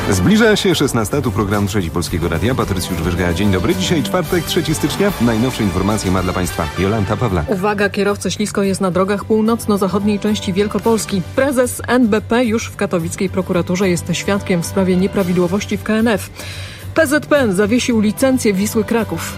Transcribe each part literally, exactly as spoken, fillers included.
Zbliża się szesnasta, tu program Trzeci Polskiego Radia. Patrycjusz Wyżga, dzień dobry. Dzisiaj czwartek, trzeciego stycznia. Najnowsze informacje ma dla Państwa Jolanta Pawlak. Uwaga, kierowcy, ślisko jest na drogach północno-zachodniej części Wielkopolski. Prezes N B P już w katowickiej prokuraturze jest świadkiem w sprawie nieprawidłowości w K N F. P Z P N zawiesił licencję Wisły Kraków.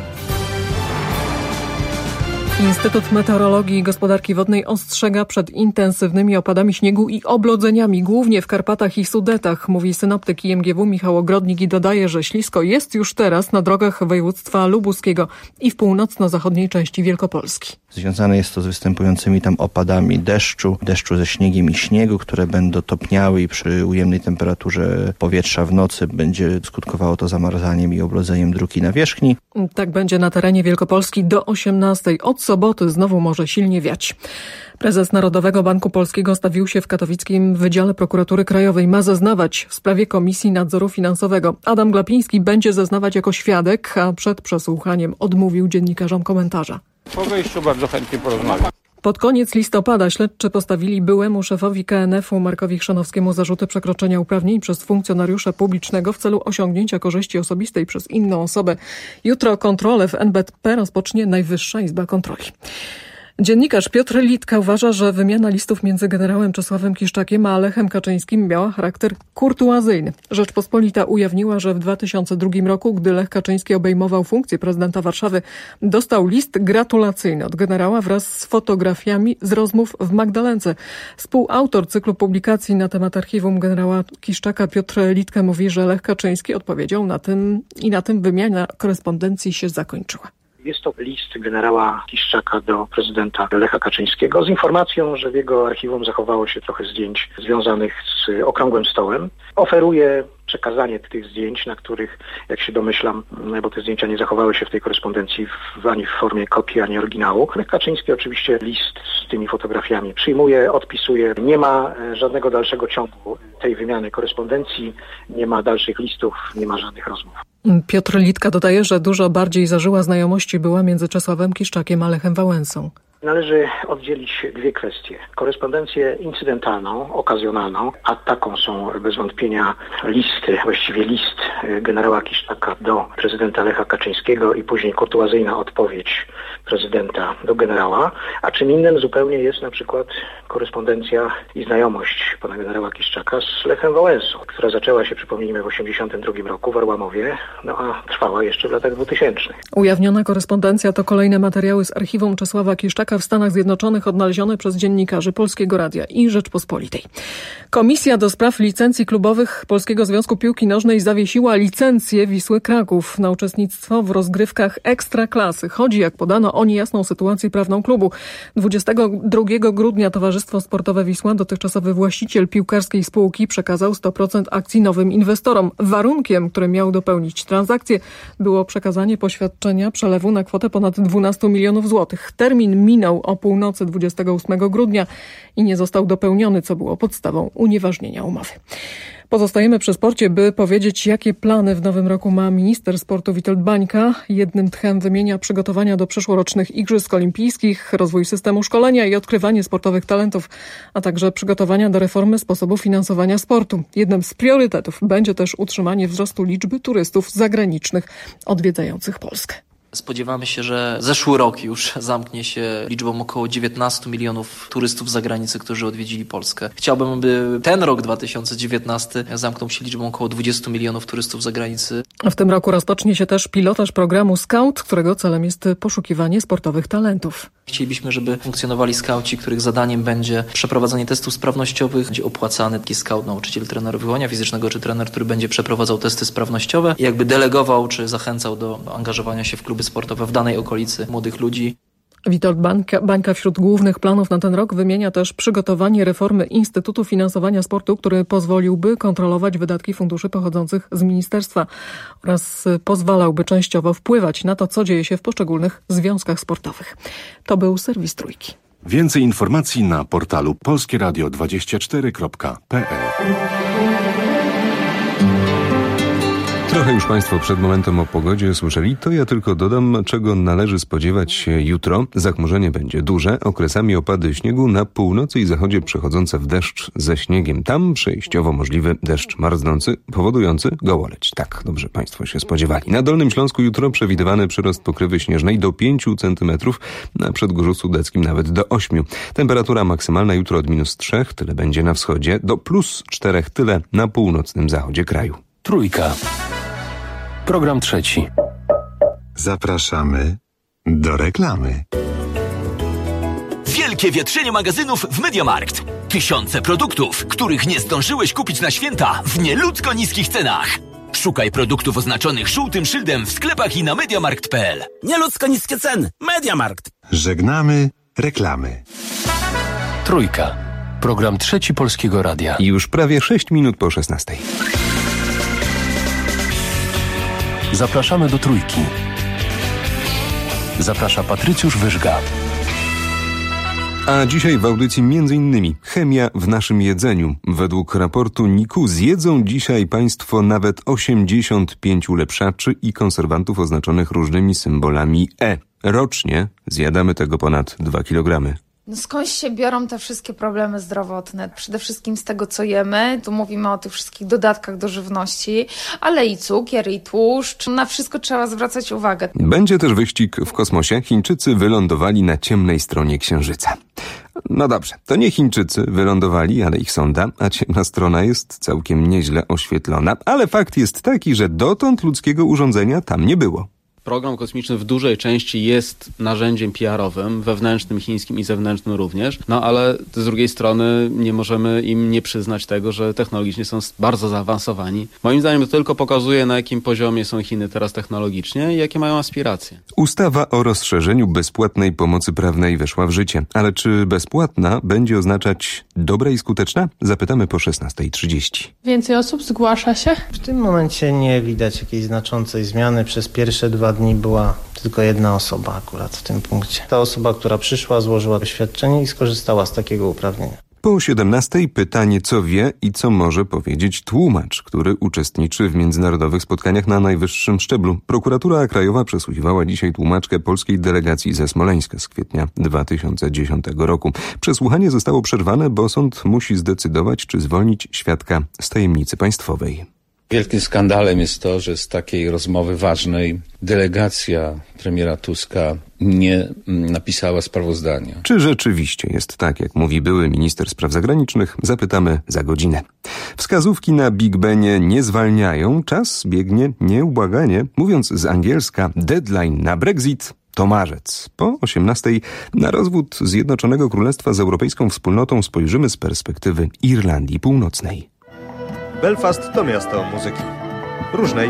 Instytut Meteorologii i Gospodarki Wodnej ostrzega przed intensywnymi opadami śniegu i oblodzeniami, głównie w Karpatach i Sudetach, mówi synoptyk I M G W Michał Ogrodnik i dodaje, że ślisko jest już teraz na drogach województwa lubuskiego i w północno-zachodniej części Wielkopolski. Związane jest to z występującymi tam opadami deszczu, deszczu ze śniegiem i śniegu, które będą topniały i przy ujemnej temperaturze powietrza w nocy będzie skutkowało to zamarzaniem i oblodzeniem dróg i nawierzchni. Tak będzie na terenie Wielkopolski do osiemnastej. Od soboty znowu może silnie wiać. Prezes Narodowego Banku Polskiego stawił się w katowickim Wydziale Prokuratury Krajowej. Ma zeznawać w sprawie Komisji Nadzoru Finansowego. Adam Glapiński będzie zeznawać jako świadek, a przed przesłuchaniem odmówił dziennikarzom komentarza. Po wejściu bardzo chętnie porozmawiam. Pod koniec listopada śledczy postawili byłemu szefowi K N F-u Markowi Chrzanowskiemu zarzuty przekroczenia uprawnień przez funkcjonariusza publicznego w celu osiągnięcia korzyści osobistej przez inną osobę. Jutro kontrolę w N B P rozpocznie Najwyższa Izba Kontroli. Dziennikarz Piotr Litka uważa, że wymiana listów między generałem Czesławem Kiszczakiem a Lechem Kaczyńskim miała charakter kurtuazyjny. Rzeczpospolita ujawniła, że w dwa tysiące drugim roku, gdy Lech Kaczyński obejmował funkcję prezydenta Warszawy, dostał list gratulacyjny od generała wraz z fotografiami z rozmów w Magdalence. Współautor cyklu publikacji na temat archiwum generała Kiszczaka Piotr Litka mówi, że Lech Kaczyński odpowiedział na tym i na tym wymiana korespondencji się zakończyła. Jest to list generała Kiszczaka do prezydenta Lecha Kaczyńskiego z informacją, że w jego archiwum zachowało się trochę zdjęć związanych z okrągłym stołem. Oferuje przekazanie tych zdjęć, na których, jak się domyślam, bo te zdjęcia nie zachowały się w tej korespondencji w, ani w formie kopii, ani oryginału. Lech Kaczyński oczywiście list z tymi fotografiami przyjmuje, odpisuje. Nie ma żadnego dalszego ciągu tej wymiany korespondencji, nie ma dalszych listów, nie ma żadnych rozmów. Piotr Litka dodaje, że dużo bardziej zażyła znajomości była między Czesławem Kiszczakiem a Lechem Wałęsą. Należy oddzielić dwie kwestie. Korespondencję incydentalną, okazjonalną, a taką są bez wątpienia listy, właściwie list generała Kiszczaka do prezydenta Lecha Kaczyńskiego i później kurtuazyjna odpowiedź prezydenta do generała, a czym innym zupełnie jest na przykład korespondencja i znajomość pana generała Kiszczaka z Lechem Wałęsą, która zaczęła się, przypomnijmy, w osiemdziesiątym drugim roku w Orłamowie, no a trwała jeszcze w latach dwutysięcznych. Ujawniona korespondencja to kolejne materiały z archiwum Czesława Kiszczaka w Stanach Zjednoczonych odnalezione przez dziennikarzy Polskiego Radia i Rzeczpospolitej. Komisja do spraw licencji klubowych Polskiego Związku Piłki Nożnej zawiesiła licencję Wisły Kraków na uczestnictwo w rozgrywkach ekstraklasy. Chodzi, jak podano, o niejasną sytuację prawną klubu. dwudziestego drugiego grudnia Towarzystwo Sportowe Wisła, dotychczasowy właściciel piłkarskiej spółki, przekazał sto procent akcji nowym inwestorom. Warunkiem, który miał dopełnić transakcję, było przekazanie poświadczenia przelewu na kwotę ponad dwanaście milionów złotych. Termin minął o północy dwudziestego ósmego grudnia i nie został dopełniony, co było podstawą unieważnienia umowy. Pozostajemy przy sporcie, by powiedzieć, jakie plany w nowym roku ma minister sportu Witold Bańka. Jednym tchem wymienia przygotowania do przyszłorocznych Igrzysk Olimpijskich, rozwój systemu szkolenia i odkrywanie sportowych talentów, a także przygotowania do reformy sposobu finansowania sportu. Jednym z priorytetów będzie też utrzymanie wzrostu liczby turystów zagranicznych odwiedzających Polskę. Spodziewamy się, że zeszły rok już zamknie się liczbą około dziewiętnaście milionów turystów z zagranicy, którzy odwiedzili Polskę. Chciałbym, by ten rok dwa tysiące dziewiętnasty zamknął się liczbą około dwadzieścia milionów turystów z zagranicy. W tym roku rozpocznie się też pilotaż programu Scout, którego celem jest poszukiwanie sportowych talentów. Chcielibyśmy, żeby funkcjonowali skauci, których zadaniem będzie przeprowadzanie testów sprawnościowych. Będzie opłacany taki scout, nauczyciel, trener wychowania fizycznego czy trener, który będzie przeprowadzał testy sprawnościowe i jakby delegował czy zachęcał do angażowania się w kluby sportowe w danej okolicy młodych ludzi. Witold Bańka, Bańka wśród głównych planów na ten rok wymienia też przygotowanie reformy Instytutu Finansowania Sportu, który pozwoliłby kontrolować wydatki funduszy pochodzących z ministerstwa oraz pozwalałby częściowo wpływać na to, co dzieje się w poszczególnych związkach sportowych. To był serwis Trójki. Więcej informacji na portalu polskie radio dwadzieścia cztery kropka p l. Trochę już Państwo przed momentem o pogodzie słyszeli, to ja tylko dodam, czego należy spodziewać się jutro. Zachmurzenie będzie duże, okresami opady śniegu na północy i zachodzie przechodzące w deszcz ze śniegiem. Tam przejściowo możliwy deszcz marznący, powodujący gołoleć. Tak, dobrze Państwo się spodziewali. Na Dolnym Śląsku jutro przewidywany przyrost pokrywy śnieżnej do pięciu centymetrów, na Przedgórzu Sudeckim nawet do ośmiu. Temperatura maksymalna jutro od minus trzech, tyle będzie na wschodzie, do plus czterech, tyle na północnym zachodzie kraju. Trójka. Program trzeci. Zapraszamy do reklamy. Wielkie wietrzenie magazynów w MediaMarkt. Tysiące produktów, których nie zdążyłeś kupić na święta w nieludzko niskich cenach. Szukaj produktów oznaczonych żółtym szyldem w sklepach i na mediamarkt kropka p l. Nieludzko niskie ceny. MediaMarkt. Żegnamy reklamy. Trójka. Program trzeci Polskiego Radia. I już prawie sześć minut po szesnastej. Zapraszamy do Trójki. Zaprasza Patrycjusz Wyżga. A dzisiaj w audycji między innymi chemia w naszym jedzeniu. Według raportu N I K U zjedzą dzisiaj Państwo nawet osiemdziesiąt pięć ulepszaczy i konserwantów oznaczonych różnymi symbolami E. Rocznie zjadamy tego ponad dwa kilogramy. No skąd się biorą te wszystkie problemy zdrowotne? Przede wszystkim z tego, co jemy. Tu mówimy o tych wszystkich dodatkach do żywności, ale i cukier, i tłuszcz. Na wszystko trzeba zwracać uwagę. Będzie też wyścig w kosmosie. Chińczycy wylądowali na ciemnej stronie Księżyca. No dobrze, to nie Chińczycy wylądowali, ale ich sonda, a ciemna strona jest całkiem nieźle oświetlona. Ale fakt jest taki, że dotąd ludzkiego urządzenia tam nie było. Program kosmiczny w dużej części jest narzędziem P R owym, wewnętrznym, chińskim i zewnętrznym również, no ale z drugiej strony nie możemy im nie przyznać tego, że technologicznie są bardzo zaawansowani. Moim zdaniem to tylko pokazuje, na jakim poziomie są Chiny teraz technologicznie i jakie mają aspiracje. Ustawa o rozszerzeniu bezpłatnej pomocy prawnej weszła w życie, ale czy bezpłatna będzie oznaczać dobra i skuteczna? Zapytamy po szesnastej trzydzieści. Więcej osób zgłasza się? W tym momencie nie widać jakiejś znaczącej zmiany. Przez pierwsze dwa dni była tylko jedna osoba akurat w tym punkcie. Ta osoba, która przyszła, złożyła oświadczenie i skorzystała z takiego uprawnienia. Po siedemnastej pytanie, co wie i co może powiedzieć tłumacz, który uczestniczy w międzynarodowych spotkaniach na najwyższym szczeblu. Prokuratura Krajowa przesłuchiwała dzisiaj tłumaczkę polskiej delegacji ze Smoleńska z kwietnia dwa tysiące dziesiątego roku. Przesłuchanie zostało przerwane, bo sąd musi zdecydować, czy zwolnić świadka z tajemnicy państwowej. Wielkim skandalem jest to, że z takiej rozmowy ważnej delegacja premiera Tuska nie napisała sprawozdania. Czy rzeczywiście jest tak, jak mówi były minister spraw zagranicznych? Zapytamy za godzinę. Wskazówki na Big Benie nie zwalniają, czas biegnie nieubłaganie. Mówiąc z angielska, deadline na Brexit to marzec. Po osiemnastej na rozwód Zjednoczonego Królestwa z Europejską Wspólnotą spojrzymy z perspektywy Irlandii Północnej. Belfast to miasto muzyki. Różnej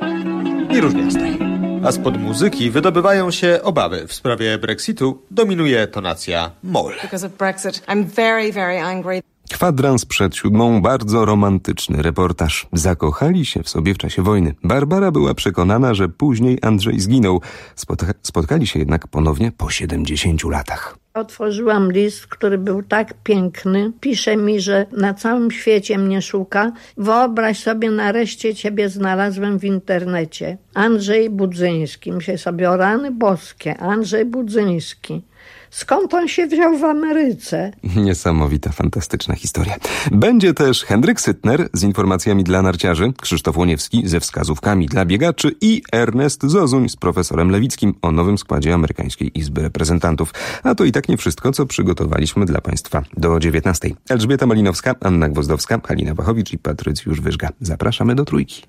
i różniastej. A spod muzyki wydobywają się obawy. W sprawie Brexitu dominuje tonacja moll. Because of Brexit, I'm very, very angry. Kwadrans przed siódmą, bardzo romantyczny reportaż. Zakochali się w sobie w czasie wojny. Barbara była przekonana, że później Andrzej zginął. Spotka- spotkali się jednak ponownie po siedemdziesięciu latach. Otworzyłam list, który był tak piękny. Pisze mi, że na całym świecie mnie szuka. Wyobraź sobie, nareszcie ciebie znalazłem w internecie. Andrzej Budzyński. Myślę sobie, o rany boskie. Andrzej Budzyński. Skąd on się wziął w Ameryce? Niesamowita, fantastyczna historia. Będzie też Henryk Sytner z informacjami dla narciarzy, Krzysztof Łoniewski ze wskazówkami dla biegaczy i Ernest Zozuń z profesorem Lewickim o nowym składzie Amerykańskiej Izby Reprezentantów. A to i tak nie wszystko, co przygotowaliśmy dla Państwa do dziewiętnastej. Elżbieta Malinowska, Anna Gwozdowska, Halina Wachowicz i Patrycjusz Wyżga. Zapraszamy do Trójki.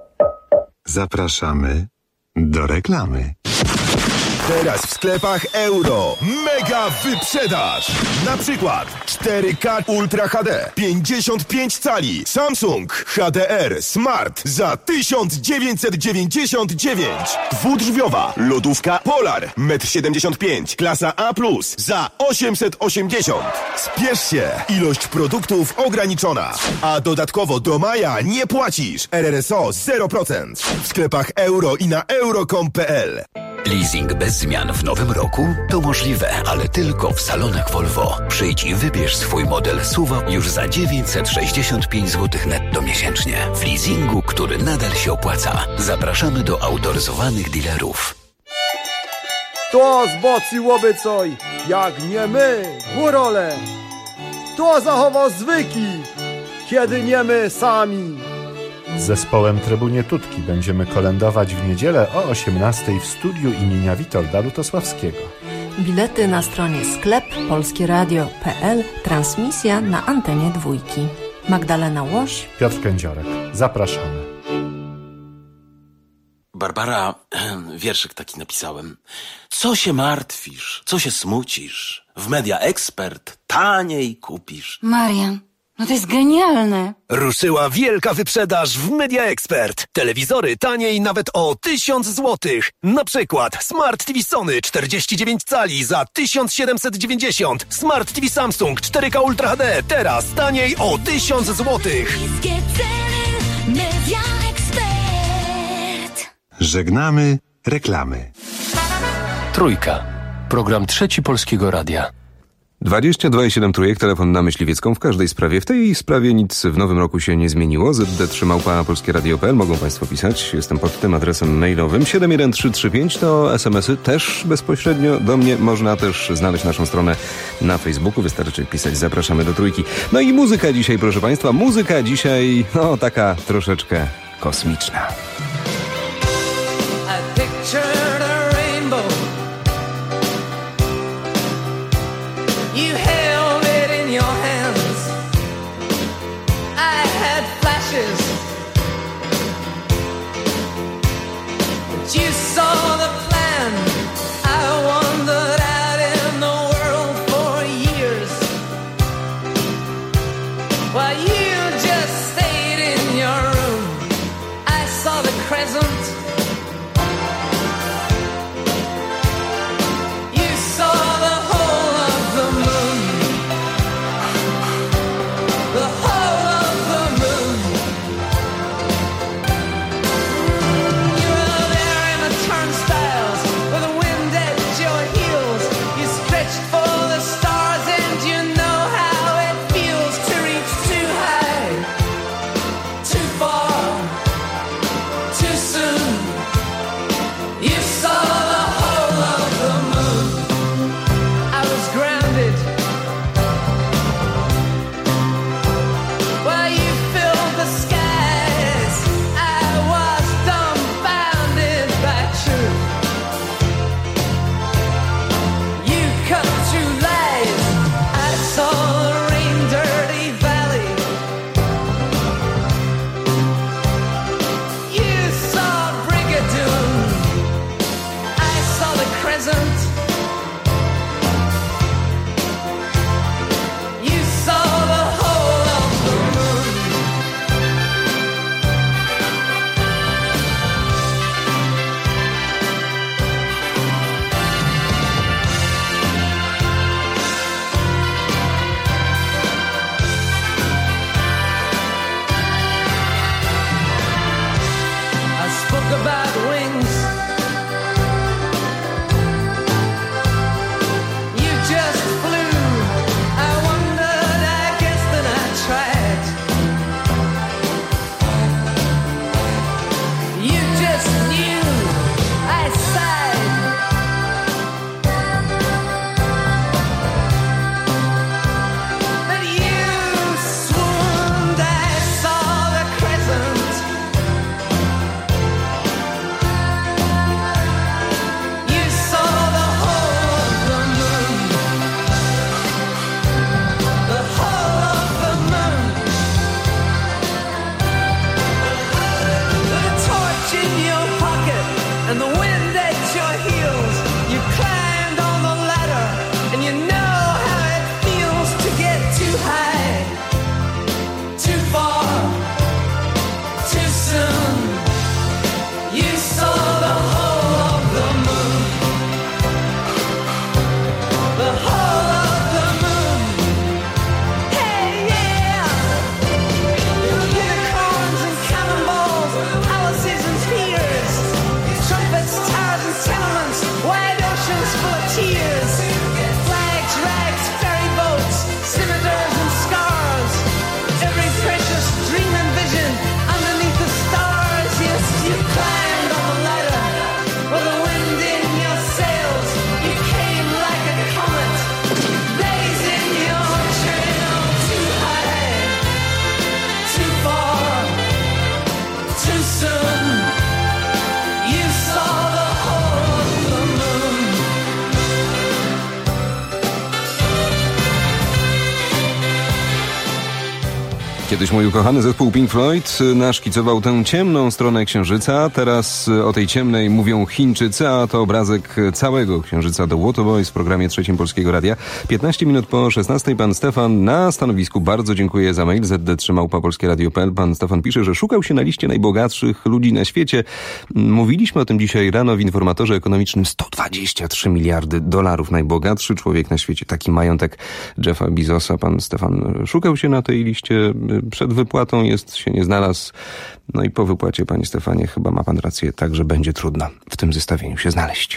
Zapraszamy do reklamy. Teraz w sklepach Euro mega wyprzedaż! Na przykład cztery K Ultra H D pięćdziesiąt pięć cali Samsung H D R Smart za tysiąc dziewięćset dziewięćdziesiąt dziewięć. Dwudrzwiowa lodówka Polar metr siedemdziesiąt pięć klasa A plus za osiemset osiemdziesiąt. Spiesz się! Ilość produktów ograniczona. A dodatkowo do maja nie płacisz. R R S O zero procent. W sklepach Euro i na euro kropka com kropka p l. Leasing bez zmian w nowym roku? To możliwe, ale tylko w salonach Volvo. Przyjdź i wybierz swój model S U V już za dziewięćset sześćdziesiąt pięć złotych netto miesięcznie. W leasingu, który nadal się opłaca. Zapraszamy do autoryzowanych dealerów. To zbociłoby coj, jak nie my, górole. To zachował zwyki, kiedy nie my sami. Z zespołem Trybunie Tutki będziemy kolędować w niedzielę o osiemnastej w studiu imienia Witolda Lutosławskiego. Bilety na stronie sklep polskieradio kropka p l. Transmisja na antenie dwójki. Magdalena Łoś, Piotr Kędziorek. Zapraszamy. Barbara, wierszyk taki napisałem. Co się martwisz, co się smucisz? W Media Expert taniej kupisz. Marian, no to jest genialne. Ruszyła wielka wyprzedaż w Media Expert. Telewizory taniej nawet o tysiąc złotych. Na przykład Smart T V Sony czterdzieści dziewięć cali za tysiąc siedemset dziewięćdziesiąt. Smart T V Samsung cztery K Ultra H D teraz taniej o tysiąc złotych. Media Expert. Żegnamy reklamy. Trójka. Program Trzeci Polskiego Radia. dwadzieścia dwa i siedem trójek, telefon na Myśliwiecką w każdej sprawie. W tej sprawie nic w nowym roku się nie zmieniło. Z d trzy małpa polskieradio kropka p l mogą Państwo pisać. Jestem pod tym adresem mailowym. siedem jeden trzy trzy pięć to es em esy też bezpośrednio do mnie. Można też znaleźć naszą stronę na Facebooku. Wystarczy pisać Zapraszamy do Trójki. No i muzyka dzisiaj, proszę Państwa. Muzyka dzisiaj, no taka troszeczkę kosmiczna. You held it in your hands. I had flashes, but you saw the plan. I wandered out in the world for years, while you just stayed in your room. I saw the crescent. Trumpets too soon. You saw the horror of the moon. Kiedyś mój ukochany zespół Pink Floyd naszkicował tę ciemną stronę Księżyca. Teraz o tej ciemnej mówią Chińczycy, a to obrazek całego Księżyca do Waterboys w programie Trzecim Polskiego Radia. piętnaście minut po szesnastej. Pan Stefan na stanowisku. Bardzo dziękuję za mail. zet de trzy małpa polskie radio kropka pe el. Pan Stefan pisze, że szukał się na liście najbogatszych ludzi na świecie. Mówiliśmy o tym dzisiaj rano w informatorze ekonomicznym. sto dwadzieścia trzy miliardy dolarów. Najbogatszy człowiek na świecie. Taki majątek Jeffa Bezosa. Pan Stefan szukał się na tej liście. Przed wypłatą jest, się nie znalazł. No i po wypłacie, panie Stefanie, chyba ma pan rację, także będzie trudno w tym zestawieniu się znaleźć.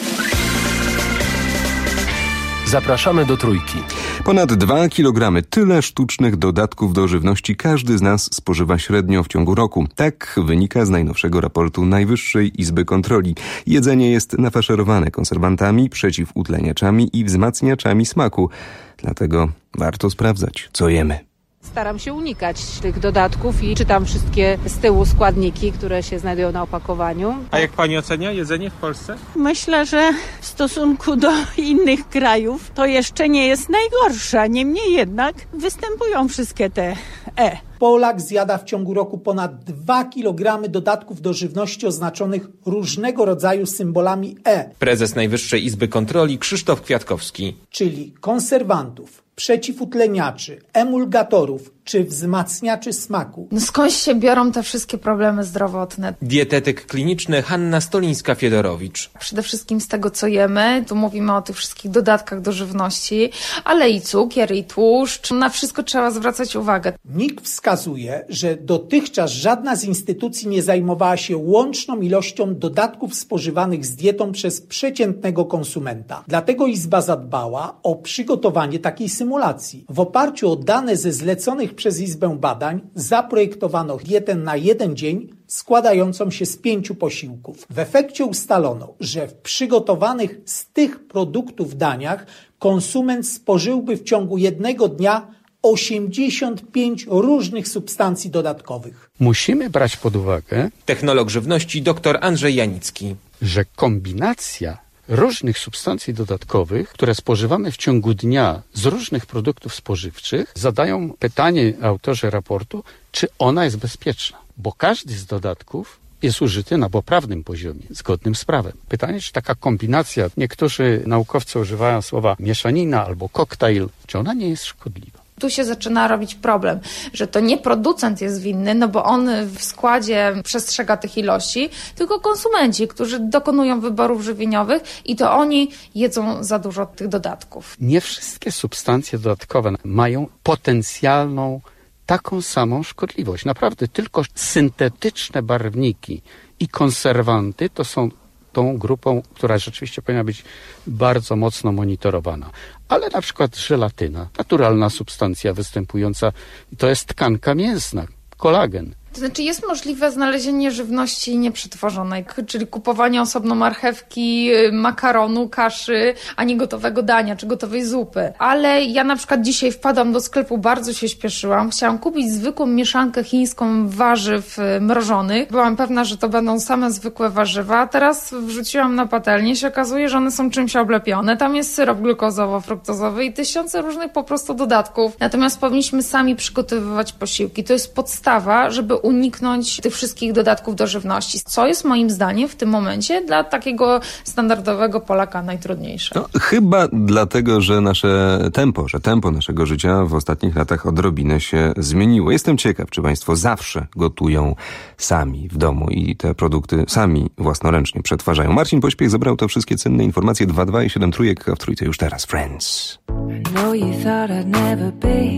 Zapraszamy do Trójki. Ponad dwa kilogramy. Tyle sztucznych dodatków do żywności każdy z nas spożywa średnio w ciągu roku. Tak wynika z najnowszego raportu Najwyższej Izby Kontroli. Jedzenie jest nafaszerowane konserwantami, przeciwutleniaczami i wzmacniaczami smaku. Dlatego warto sprawdzać, co jemy. Staram się unikać tych dodatków i czytam wszystkie z tyłu składniki, które się znajdują na opakowaniu. A jak pani ocenia jedzenie w Polsce? Myślę, że w stosunku do innych krajów to jeszcze nie jest najgorsze. Niemniej jednak występują wszystkie te E. Polak zjada w ciągu roku ponad dwa kilogramy dodatków do żywności oznaczonych różnego rodzaju symbolami E. Prezes Najwyższej Izby Kontroli Krzysztof Kwiatkowski. Czyli konserwantów, przeciwutleniaczy, emulgatorów czy wzmacniaczy smaku. No skąd się biorą te wszystkie problemy zdrowotne? Dietetyk kliniczny Hanna Stolińska-Fiedorowicz. Przede wszystkim z tego, co jemy. Tu mówimy o tych wszystkich dodatkach do żywności, ale i cukier, i tłuszcz. Na wszystko trzeba zwracać uwagę. N I K wskazuje, że dotychczas żadna z instytucji nie zajmowała się łączną ilością dodatków spożywanych z dietą przez przeciętnego konsumenta. Dlatego Izba zadbała o przygotowanie takiej symulacji. W oparciu o dane ze zleconych przez Izbę badań zaprojektowano dietę na jeden dzień składającą się z pięciu posiłków. W efekcie ustalono, że w przygotowanych z tych produktów daniach konsument spożyłby w ciągu jednego dnia osiemdziesiąt pięć różnych substancji dodatkowych. Musimy brać pod uwagę, technolog żywności dr Andrzej Janicki, że kombinacja różnych substancji dodatkowych, które spożywamy w ciągu dnia z różnych produktów spożywczych, zadają pytanie autorzy raportu, czy ona jest bezpieczna. Bo każdy z dodatków jest użyty na poprawnym poziomie, zgodnym z prawem. Pytanie, czy taka kombinacja, niektórzy naukowcy używają słowa mieszanina albo koktajl, czy ona nie jest szkodliwa. Tu się zaczyna robić problem, że to nie producent jest winny, no bo on w składzie przestrzega tych ilości, tylko konsumenci, którzy dokonują wyborów żywieniowych i to oni jedzą za dużo tych dodatków. Nie wszystkie substancje dodatkowe mają potencjalną taką samą szkodliwość. Naprawdę tylko syntetyczne barwniki i konserwanty to są tą grupą, która rzeczywiście powinna być bardzo mocno monitorowana. Ale na przykład żelatyna, naturalna substancja występująca, to jest tkanka mięsna, kolagen. To znaczy jest możliwe znalezienie żywności nieprzetworzonej, czyli kupowanie osobno marchewki, makaronu, kaszy, a nie gotowego dania czy gotowej zupy. Ale ja na przykład dzisiaj wpadłam do sklepu, bardzo się śpieszyłam. Chciałam kupić zwykłą mieszankę chińską warzyw mrożonych. Byłam pewna, że to będą same zwykłe warzywa, a teraz wrzuciłam na patelnię i się okazuje, że one są czymś oblepione. Tam jest syrop glukozowo-fruktozowy i tysiące różnych po prostu dodatków. Natomiast powinniśmy sami przygotowywać posiłki. To jest podstawa, żeby uniknąć tych wszystkich dodatków do żywności, co jest moim zdaniem w tym momencie dla takiego standardowego Polaka najtrudniejsze. No, chyba dlatego, że nasze tempo, że tempo naszego życia w ostatnich latach odrobinę się zmieniło. Jestem ciekaw, czy państwo zawsze gotują sami w domu i te produkty sami własnoręcznie przetwarzają. Marcin Pośpiech zebrał to wszystkie cenne informacje. dwa dwa i siedem trójek, a w trójce już teraz Friends. I know you thought I'd never be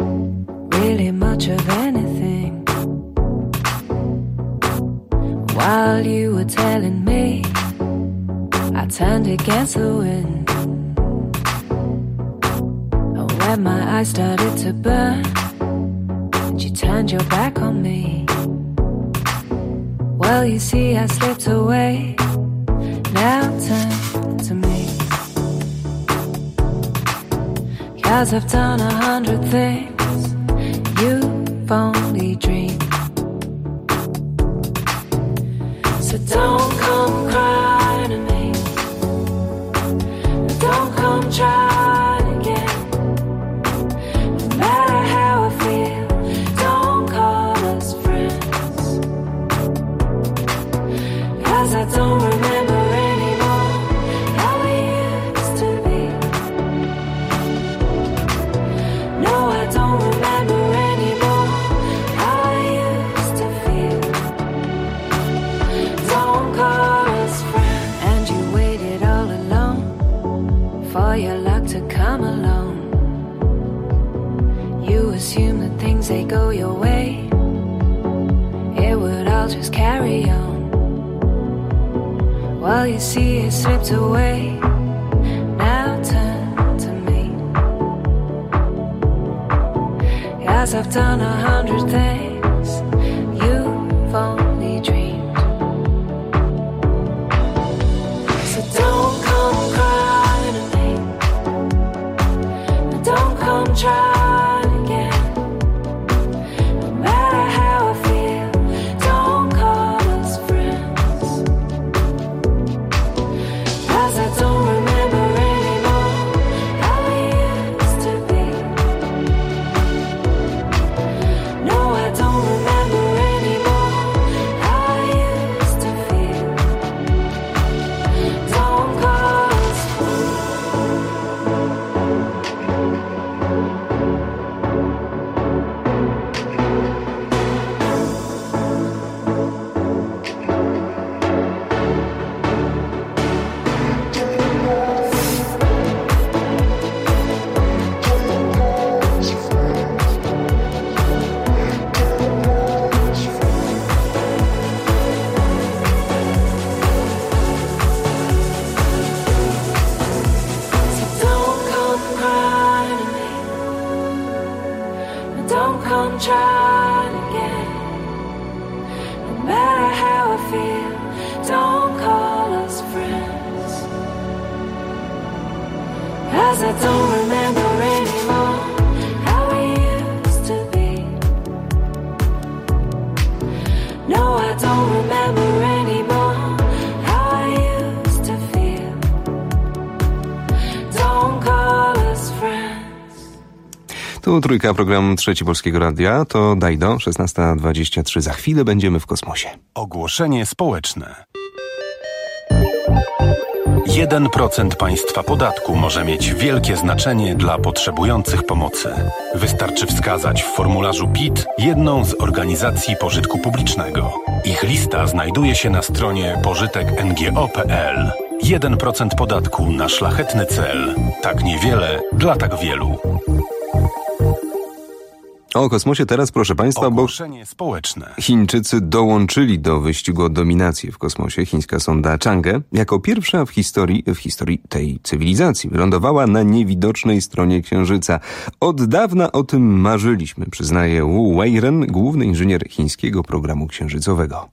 really much of anything. While you were telling me, I turned against the wind. And when my eyes started to burn, and you turned your back on me. Well, you see, I slipped away. Now turn to me. 'Cause I've done a hundred things you've only dreamed. So don't come crying to me. Don't come trying again. No matter how I feel, don't call us friends. 'Cause I don't remember anymore how we used to be. No, I don't remember anymore how I used to feel. Don't call us friends. And you waited all alone for your luck to come along. You assume that things, they go your way. It would all just carry on. While you see it slipped away. Now turn to me. 'Cause I've done a hundred things you've only dreamed. So don't come crying to me. Don't come trying again. No matter how I feel, don't call us friends. 'Cause I don't remember anymore how we used to be. No, I don't remember anymore how I used to feel. Don't call us Don't come crying to me. Don't come trying again. No matter how I feel, don't call us friends. 'Cause I don't remember anymore how we used to be. No, I don't remember anymore how I used to feel. Don't call us friends. Tu Trójka, program Trzeci Polskiego Radia. To Dajdo, szesnasta dwadzieścia trzy. Za chwilę będziemy w kosmosie. Ogłoszenie społeczne. jeden procent państwa podatku może mieć wielkie znaczenie dla potrzebujących pomocy. Wystarczy wskazać w formularzu P I T jedną z organizacji pożytku publicznego. Ich lista znajduje się na stronie pożytek n g o kropka p l. jeden procent podatku na szlachetny cel. Tak niewiele dla tak wielu. O kosmosie teraz, proszę Państwa, bo Ogłoszenie społeczne. Chińczycy dołączyli do wyścigu o dominację w kosmosie. Chińska sonda Chang'e jako pierwsza w historii, w historii tej cywilizacji wylądowała na niewidocznej stronie Księżyca. Od dawna o tym marzyliśmy, przyznaje Wu Weiren, główny inżynier chińskiego programu księżycowego.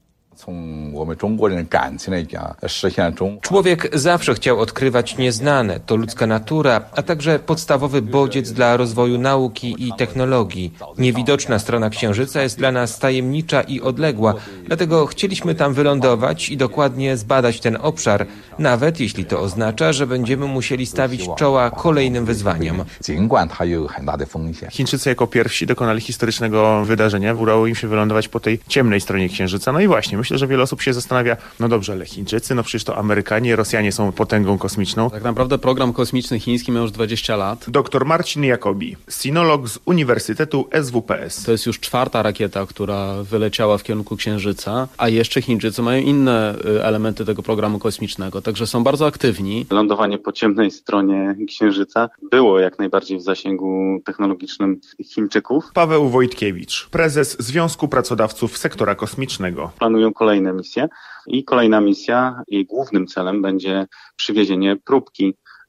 Człowiek zawsze chciał odkrywać nieznane, to ludzka natura, a także podstawowy bodziec dla rozwoju nauki i technologii. Niewidoczna strona Księżyca jest dla nas tajemnicza i odległa, dlatego chcieliśmy tam wylądować i dokładnie zbadać ten obszar, nawet jeśli to oznacza, że będziemy musieli stawić czoła kolejnym wyzwaniom. Chińczycy jako pierwsi dokonali historycznego wydarzenia, udało im się wylądować po tej ciemnej stronie Księżyca. No i właśnie, myślę, że wiele osób się zastanawia, no dobrze, ale Chińczycy, no przecież to Amerykanie, Rosjanie są potęgą kosmiczną. Tak naprawdę program kosmiczny chiński ma już dwadzieścia lat. Doktor Marcin Jacobi, sinolog z Uniwersytetu S W P S. To jest już czwarta rakieta, która wyleciała w kierunku Księżyca, a jeszcze Chińczycy mają inne elementy tego programu kosmicznego, także są bardzo aktywni. Lądowanie po ciemnej stronie Księżyca było jak najbardziej w zasięgu technologicznym Chińczyków. Paweł Wojtkiewicz, prezes Związku Pracodawców Sektora Kosmicznego. Planują kolejne misje i kolejna misja, jej głównym celem będzie przywiezienie próbki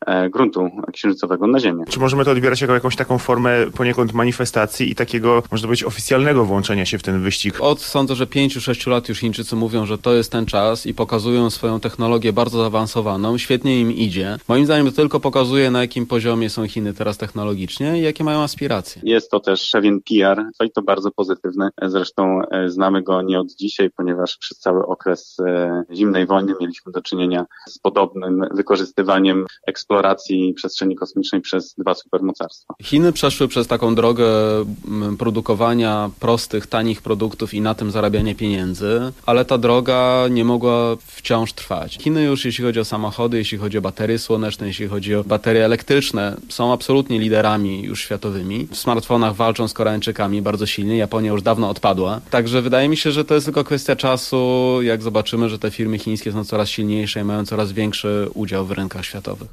e, gruntu księżycowego na Ziemię. Czy możemy to odbierać jako jakąś taką formę poniekąd manifestacji i takiego, można powiedzieć, oficjalnego włączenia się w ten wyścig? Od sądzę, że pięciu, sześciu lat już Chińczycy mówią, że to jest ten czas i pokazują swoją technologię bardzo zaawansowaną, świetnie im idzie. Moim zdaniem to tylko pokazuje, na jakim poziomie są Chiny teraz technologicznie i jakie mają aspiracje. Jest to też pewien P R, i to bardzo pozytywny. Zresztą znamy go nie od dzisiaj, ponieważ przez cały okres zimnej wojny mieliśmy do czynienia z podobnym wykorzystywaniem eksploracji przestrzeni kosmicznej przez dwa supermocarstwa. Chiny przeszły przez taką drogę produkowania prostych, tanich produktów i na tym zarabiania pieniędzy, ale ta droga nie mogła wciąż trwać. Chiny już, jeśli chodzi o samochody, jeśli chodzi o baterie słoneczne, jeśli chodzi o baterie elektryczne, są absolutnie liderami już światowymi. W smartfonach walczą z Koreańczykami bardzo silnie, Japonia już dawno odpadła. Także wydaje mi się, że to jest tylko kwestia czasu, jak zobaczymy, że te firmy chińskie są coraz silniejsze i mają coraz większy udział w rynkach światowych.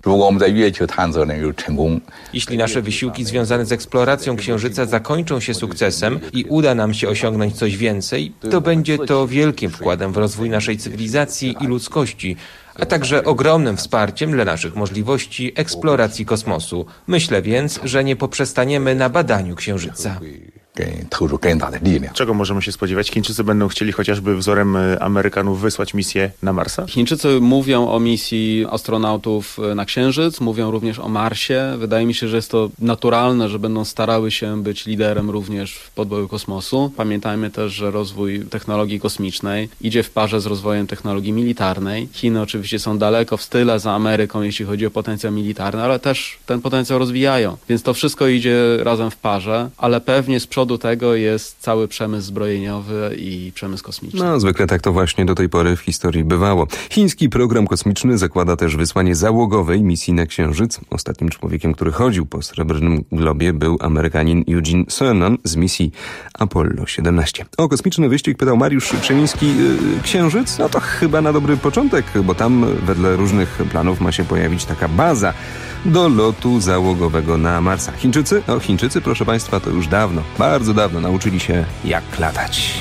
Jeśli nasze wysiłki związane z eksploracją Księżyca zakończą się sukcesem i uda nam się osiągnąć coś więcej, to będzie to wielkim wkładem w rozwój naszej cywilizacji i ludzkości, a także ogromnym wsparciem dla naszych możliwości eksploracji kosmosu. Myślę więc, że nie poprzestaniemy na badaniu Księżyca. Czego możemy się spodziewać? Chińczycy będą chcieli chociażby wzorem Amerykanów wysłać misję na Marsa? Chińczycy mówią o misji astronautów na Księżyc, mówią również o Marsie. Wydaje mi się, że jest to naturalne, że będą starały się być liderem również w podboju kosmosu. Pamiętajmy też, że rozwój technologii kosmicznej idzie w parze z rozwojem technologii militarnej. Chiny oczywiście są daleko w tyle za Ameryką, jeśli chodzi o potencjał militarny, ale też ten potencjał rozwijają. Więc to wszystko idzie razem w parze, ale pewnie z przodu tego jest cały przemysł zbrojeniowy i przemysł kosmiczny. No, zwykle tak to właśnie do tej pory w historii bywało. Chiński program kosmiczny zakłada też wysłanie załogowej misji na Księżyc. Ostatnim człowiekiem, który chodził po Srebrnym Globie, był Amerykanin Eugene Cernan z misji Apollo siedemnaście. O kosmiczny wyścig pytał Mariusz Krzemiński. Yy, Księżyc? No to chyba na dobry początek, bo tam wedle różnych planów ma się pojawić taka baza do lotu załogowego na Marsa. Chińczycy? No Chińczycy, proszę Państwa, to już dawno, bardzo dawno nauczyli się jak latać.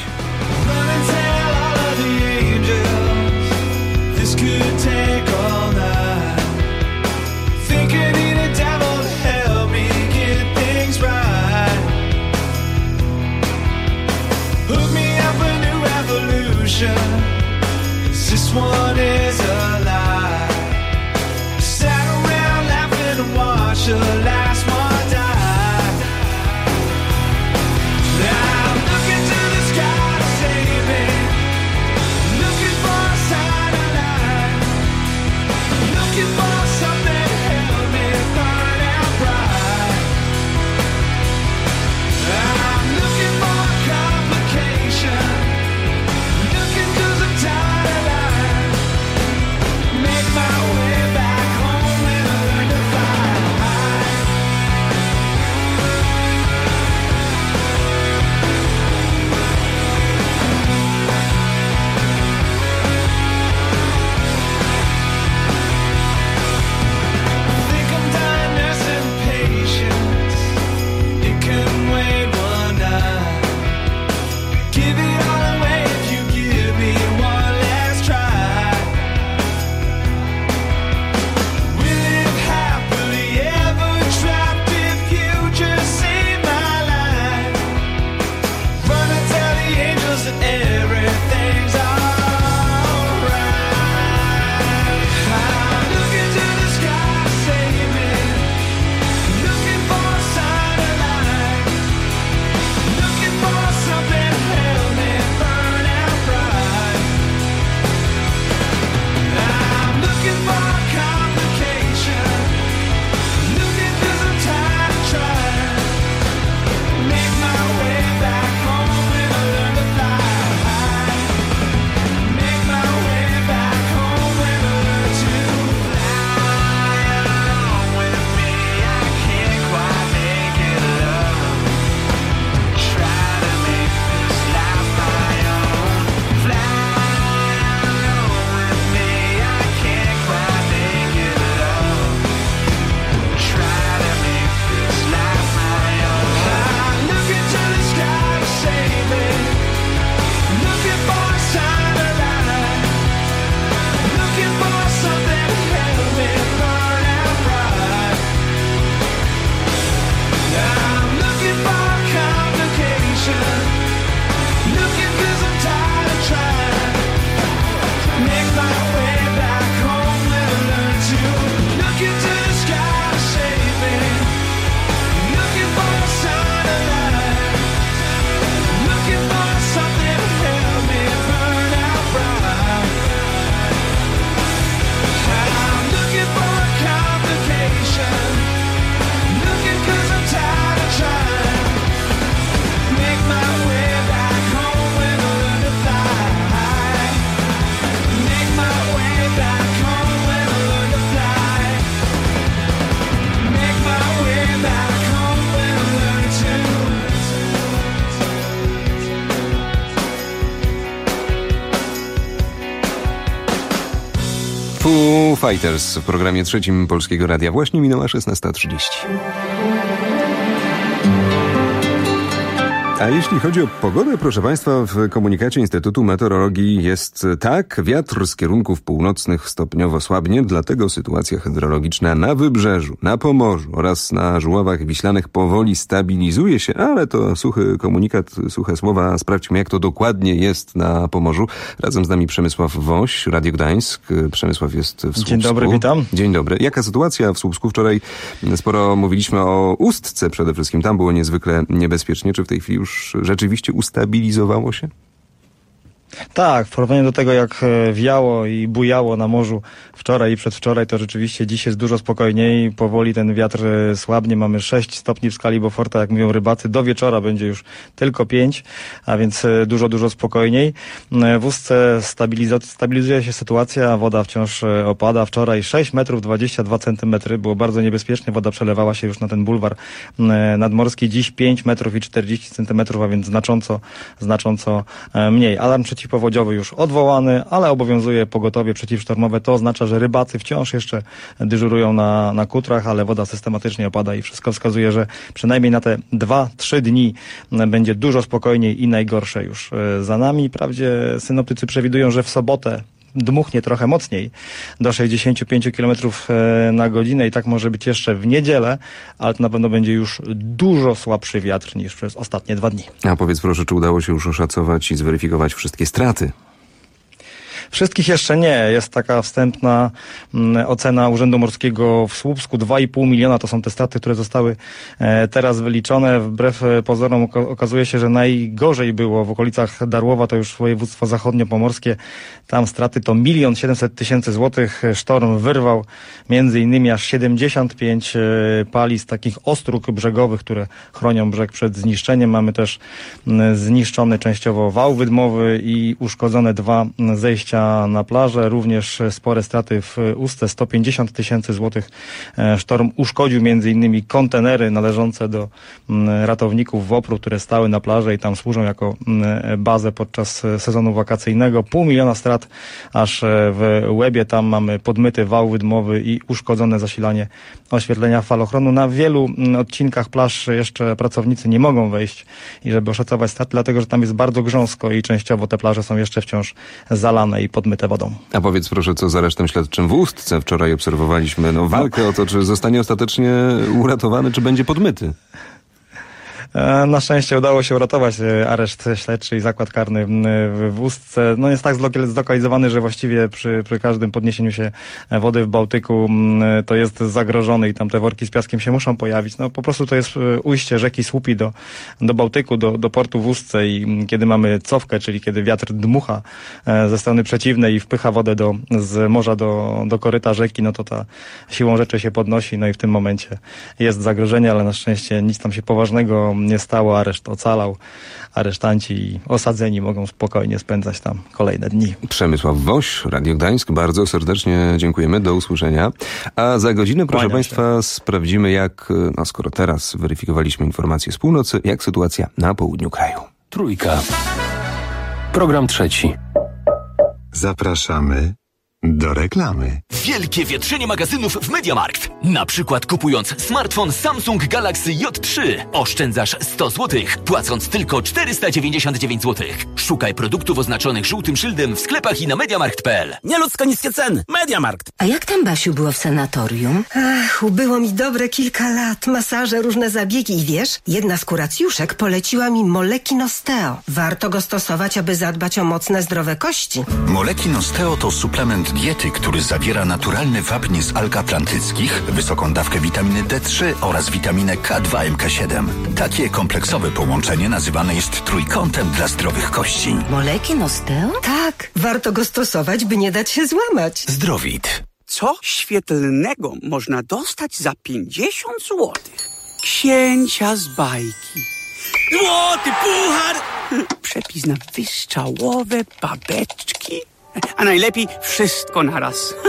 Foo Fighters w programie trzecim Polskiego Radia. Właśnie minęła szesnasta trzydzieści. A jeśli chodzi o pogodę, proszę Państwa, w komunikacie Instytutu Meteorologii jest tak, wiatr z kierunków północnych stopniowo słabnie, dlatego sytuacja hydrologiczna na Wybrzeżu, na Pomorzu oraz na Żuławach Wiślanych powoli stabilizuje się, ale to suchy komunikat, suche słowa. Sprawdźmy, jak to dokładnie jest na Pomorzu. Razem z nami Przemysław Woś, Radio Gdańsk. Przemysław jest w Słupsku. Dzień dobry, witam. Dzień dobry. Jaka sytuacja w Słupsku? Wczoraj sporo mówiliśmy o Ustce przede wszystkim. Tam było niezwykle niebezpiecznie. Czy w tej chwili już rzeczywiście ustabilizowało się? Tak, w porównaniu do tego, jak wiało i bujało na morzu wczoraj i przedwczoraj, to rzeczywiście dziś jest dużo spokojniej. Powoli ten wiatr słabnie. Mamy sześć stopni w skali Beauforta, jak mówią rybacy. Do wieczora będzie już tylko pięć, a więc dużo, dużo spokojniej. W Ustce stabiliz- stabilizuje się sytuacja, woda wciąż opada. Wczoraj sześć metrów dwadzieścia dwa centymetry. Było bardzo niebezpiecznie. Woda przelewała się już na ten bulwar nadmorski. Dziś pięć metrów i czterdzieści centymetrów, a więc znacząco, znacząco mniej. Alarm przeciwpowodziowy już odwołany, ale obowiązuje pogotowie przeciwsztormowe. To oznacza, że rybacy wciąż jeszcze dyżurują na, na kutrach, ale woda systematycznie opada i wszystko wskazuje, że przynajmniej na te dwa, trzy dni będzie dużo spokojniej i najgorsze już za nami. Wprawdzie synoptycy przewidują, że w sobotę dmuchnie trochę mocniej, do sześćdziesiąt pięć kilometrów na godzinę i tak może być jeszcze w niedzielę, ale to na pewno będzie już dużo słabszy wiatr niż przez ostatnie dwa dni. A powiedz proszę, czy udało się już oszacować i zweryfikować wszystkie straty? Wszystkich jeszcze nie. Jest taka wstępna mm, ocena Urzędu Morskiego w Słupsku. dwa i pół miliona to są te straty, które zostały e, teraz wyliczone. Wbrew pozorom ok- okazuje się, że najgorzej było w okolicach Darłowa, to już województwo zachodniopomorskie. Tam straty to milion siedemset tysięcy złotych. Sztorm wyrwał między innymi aż siedemdziesiąt pięć e, pali z takich ostróg brzegowych, które chronią brzeg przed zniszczeniem. Mamy też m, zniszczony częściowo wał wydmowy i uszkodzone dwa zejścia na plażę, również spore straty w Ustce, sto pięćdziesiąt tysięcy złotych. Sztorm uszkodził między innymi kontenery należące do ratowników WOPR-u, które stały na plaży i tam służą jako bazę podczas sezonu wakacyjnego. Pół miliona strat aż w Łebie, tam mamy podmyty wał wydmowy i uszkodzone zasilanie oświetlenia falochronu. Na wielu odcinkach plaż jeszcze pracownicy nie mogą wejść i żeby oszacować straty, dlatego że tam jest bardzo grząsko i częściowo te plaże są jeszcze wciąż zalane i podmyte wodą. A powiedz proszę, co z aresztem śledczym w Ustce? Wczoraj obserwowaliśmy no, walkę o to, czy zostanie ostatecznie uratowany, czy będzie podmyty. Na szczęście udało się uratować areszt śledczy i zakład karny w Ustce. No jest tak zlokalizowany, że właściwie przy, przy każdym podniesieniu się wody w Bałtyku to jest zagrożony i tam te worki z piaskiem się muszą pojawić. No po prostu to jest ujście rzeki Słupi do, do Bałtyku, do, do portu w Ustce i kiedy mamy cofkę, czyli kiedy wiatr dmucha ze strony przeciwnej i wpycha wodę do, z morza do, do koryta rzeki, no to ta siłą rzeczy się podnosi, no i w tym momencie jest zagrożenie, ale na szczęście nic tam się poważnego nie stało, areszt ocalał. Aresztanci i osadzeni mogą spokojnie spędzać tam kolejne dni. Przemysław Woś, Radio Gdańsk, bardzo serdecznie dziękujemy, do usłyszenia. A za godzinę, proszę Kłaniam Państwa, się. sprawdzimy jak, no skoro teraz weryfikowaliśmy informacje z północy, jak sytuacja na południu kraju. Trójka. Program trzeci. Zapraszamy do reklamy. Wielkie wietrzenie magazynów w MediaMarkt. Na przykład kupując smartfon Samsung Galaxy J trzy oszczędzasz sto złotych, płacąc tylko czterysta dziewięćdziesiąt dziewięć złotych. Szukaj produktów oznaczonych żółtym szyldem w sklepach i na mediamarkt kropka p l. Nieludzko niskie ceny. MediaMarkt. A jak tam, Basiu, było w sanatorium? Ach, ubyło mi dobre kilka lat. Masaże, różne zabiegi i wiesz, jedna z kuracjuszek poleciła mi Molekin Osteo. Warto go stosować, aby zadbać o mocne, zdrowe kości. Molekin Osteo to suplement diety, który zawiera naturalny wapń z alg atlantyckich, wysoką dawkę witaminy D trzy oraz witaminę K dwa M K siedem. Takie kompleksowe połączenie nazywane jest trójkątem dla zdrowych kości. Molekin Osteo? Tak, warto go stosować, by nie dać się złamać. Zdrowit. Co świetlnego można dostać za pięćdziesiąt złotych? Księcia z bajki. Złoty puchar! Przepis na wystrzałowe babeczki. A najlepiej wszystko naraz.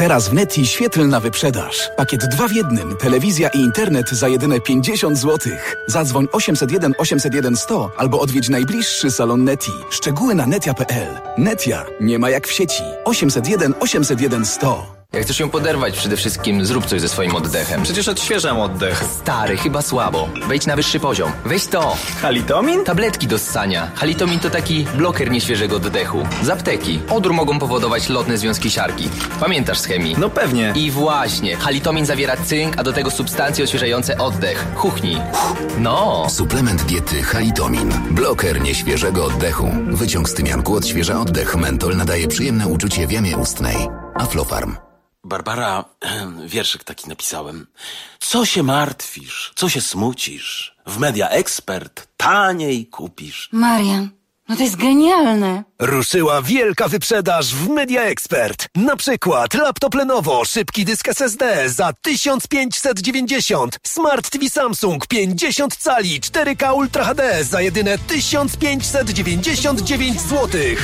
Teraz w Neti świetlna wyprzedaż. Pakiet dwa w jednym. Telewizja i internet za jedyne pięćdziesiąt złotych. Zadzwoń osiemset jeden osiemset jeden sto albo odwiedź najbliższy salon Neti. Szczegóły na netia kropka p l. Netia nie ma jak w sieci. osiemset jeden osiemset jeden sto. Jak chcesz ją poderwać, przede wszystkim zrób coś ze swoim oddechem. Przecież odświeżam oddech. Stary, chyba słabo. Wejdź na wyższy poziom. Weź to. Halitomin? Tabletki do ssania. Halitomin to taki bloker nieświeżego oddechu. Z apteki. Odór mogą powodować lotne związki siarki. Pamiętasz z chemii? No pewnie. I właśnie. Halitomin zawiera cynk, a do tego substancje odświeżające oddech. Chuchnij. No. Suplement diety Halitomin. Bloker nieświeżego oddechu. Wyciąg z tymianku odświeża oddech. Mentol nadaje przyjemne uczucie w jamie ustnej. Aflofarm. Barbara, wierszyk taki napisałem. Co się martwisz? Co się smucisz? W Media Expert taniej kupisz. Marian, no to jest genialne. Ruszyła wielka wyprzedaż w Media Expert. Na przykład laptop Lenovo, szybki dysk S S D za tysiąc pięćset dziewięćdziesiąt, Smart T V Samsung pięćdziesiąt cali cztery K Ultra H D za jedyne tysiąc pięćset dziewięćdziesiąt dziewięć złotych.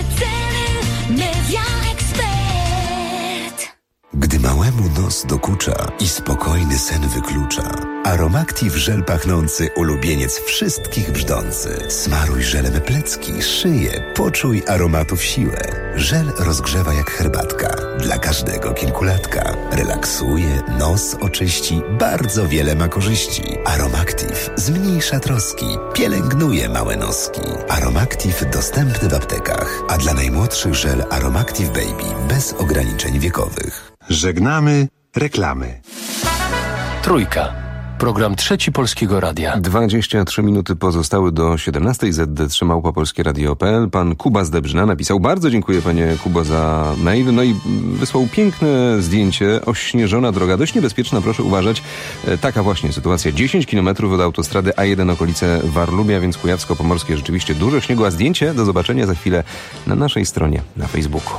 Gdy małemu nos dokucza i spokojny sen wyklucza, Aromactive żel pachnący, ulubieniec wszystkich brzdący. Smaruj żelem plecki, szyję, poczuj aromatów siłę. Żel rozgrzewa jak herbatka, dla każdego kilkulatka. Relaksuje, nos oczyści, bardzo wiele ma korzyści. Aromactive zmniejsza troski, pielęgnuje małe noski. Aromactive dostępny w aptekach, a dla najmłodszych żel Aromactive Baby bez ograniczeń wiekowych. Żegnamy reklamy. Trójka. Program Trzeci Polskiego Radia. dwadzieścia trzy minuty pozostały do siedemnastej. Z D trzy małpa polskie radio kropka p l. Pan Kuba z Debrzyna napisał: bardzo dziękuję panie Kubo za mail. No i wysłał piękne zdjęcie. Ośnieżona droga, dość niebezpieczna, proszę uważać. Taka właśnie sytuacja. dziesięć kilometrów od autostrady A jeden, okolice Warlubia, więc kujawsko-pomorskie. Rzeczywiście dużo śniegu, a zdjęcie do zobaczenia za chwilę na naszej stronie na Facebooku.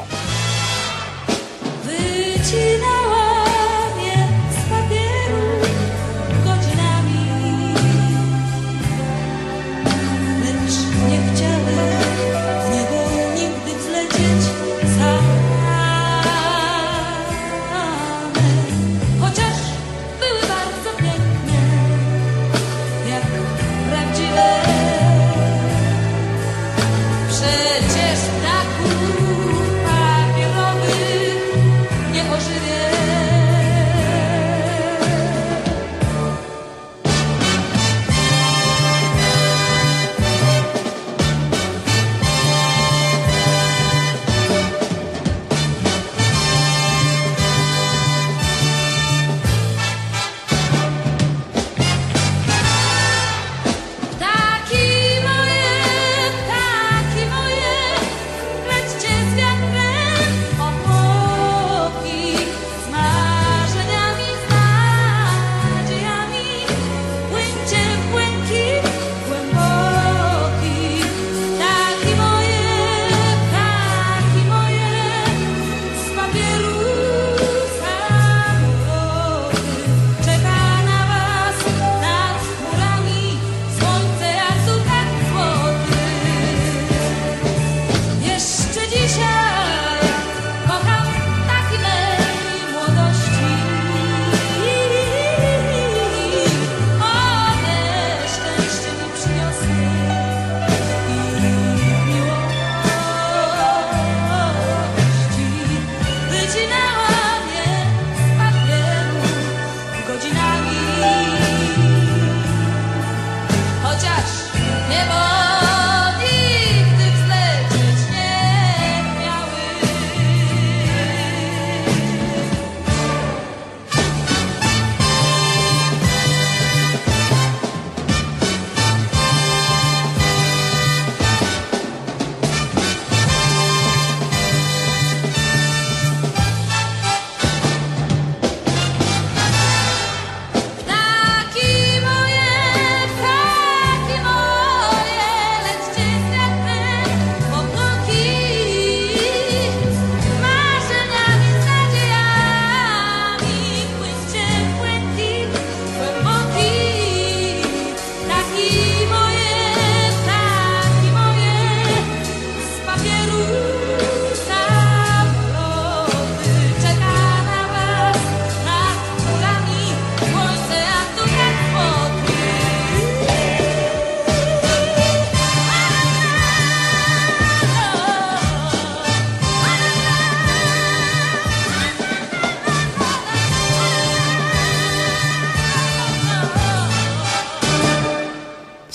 Wycinałam je z papieru godzinami, lecz nie chciałem z niego nigdy wzlecieć same, chociaż były bardzo piękne, jak prawdziwe. Przecież ta kupa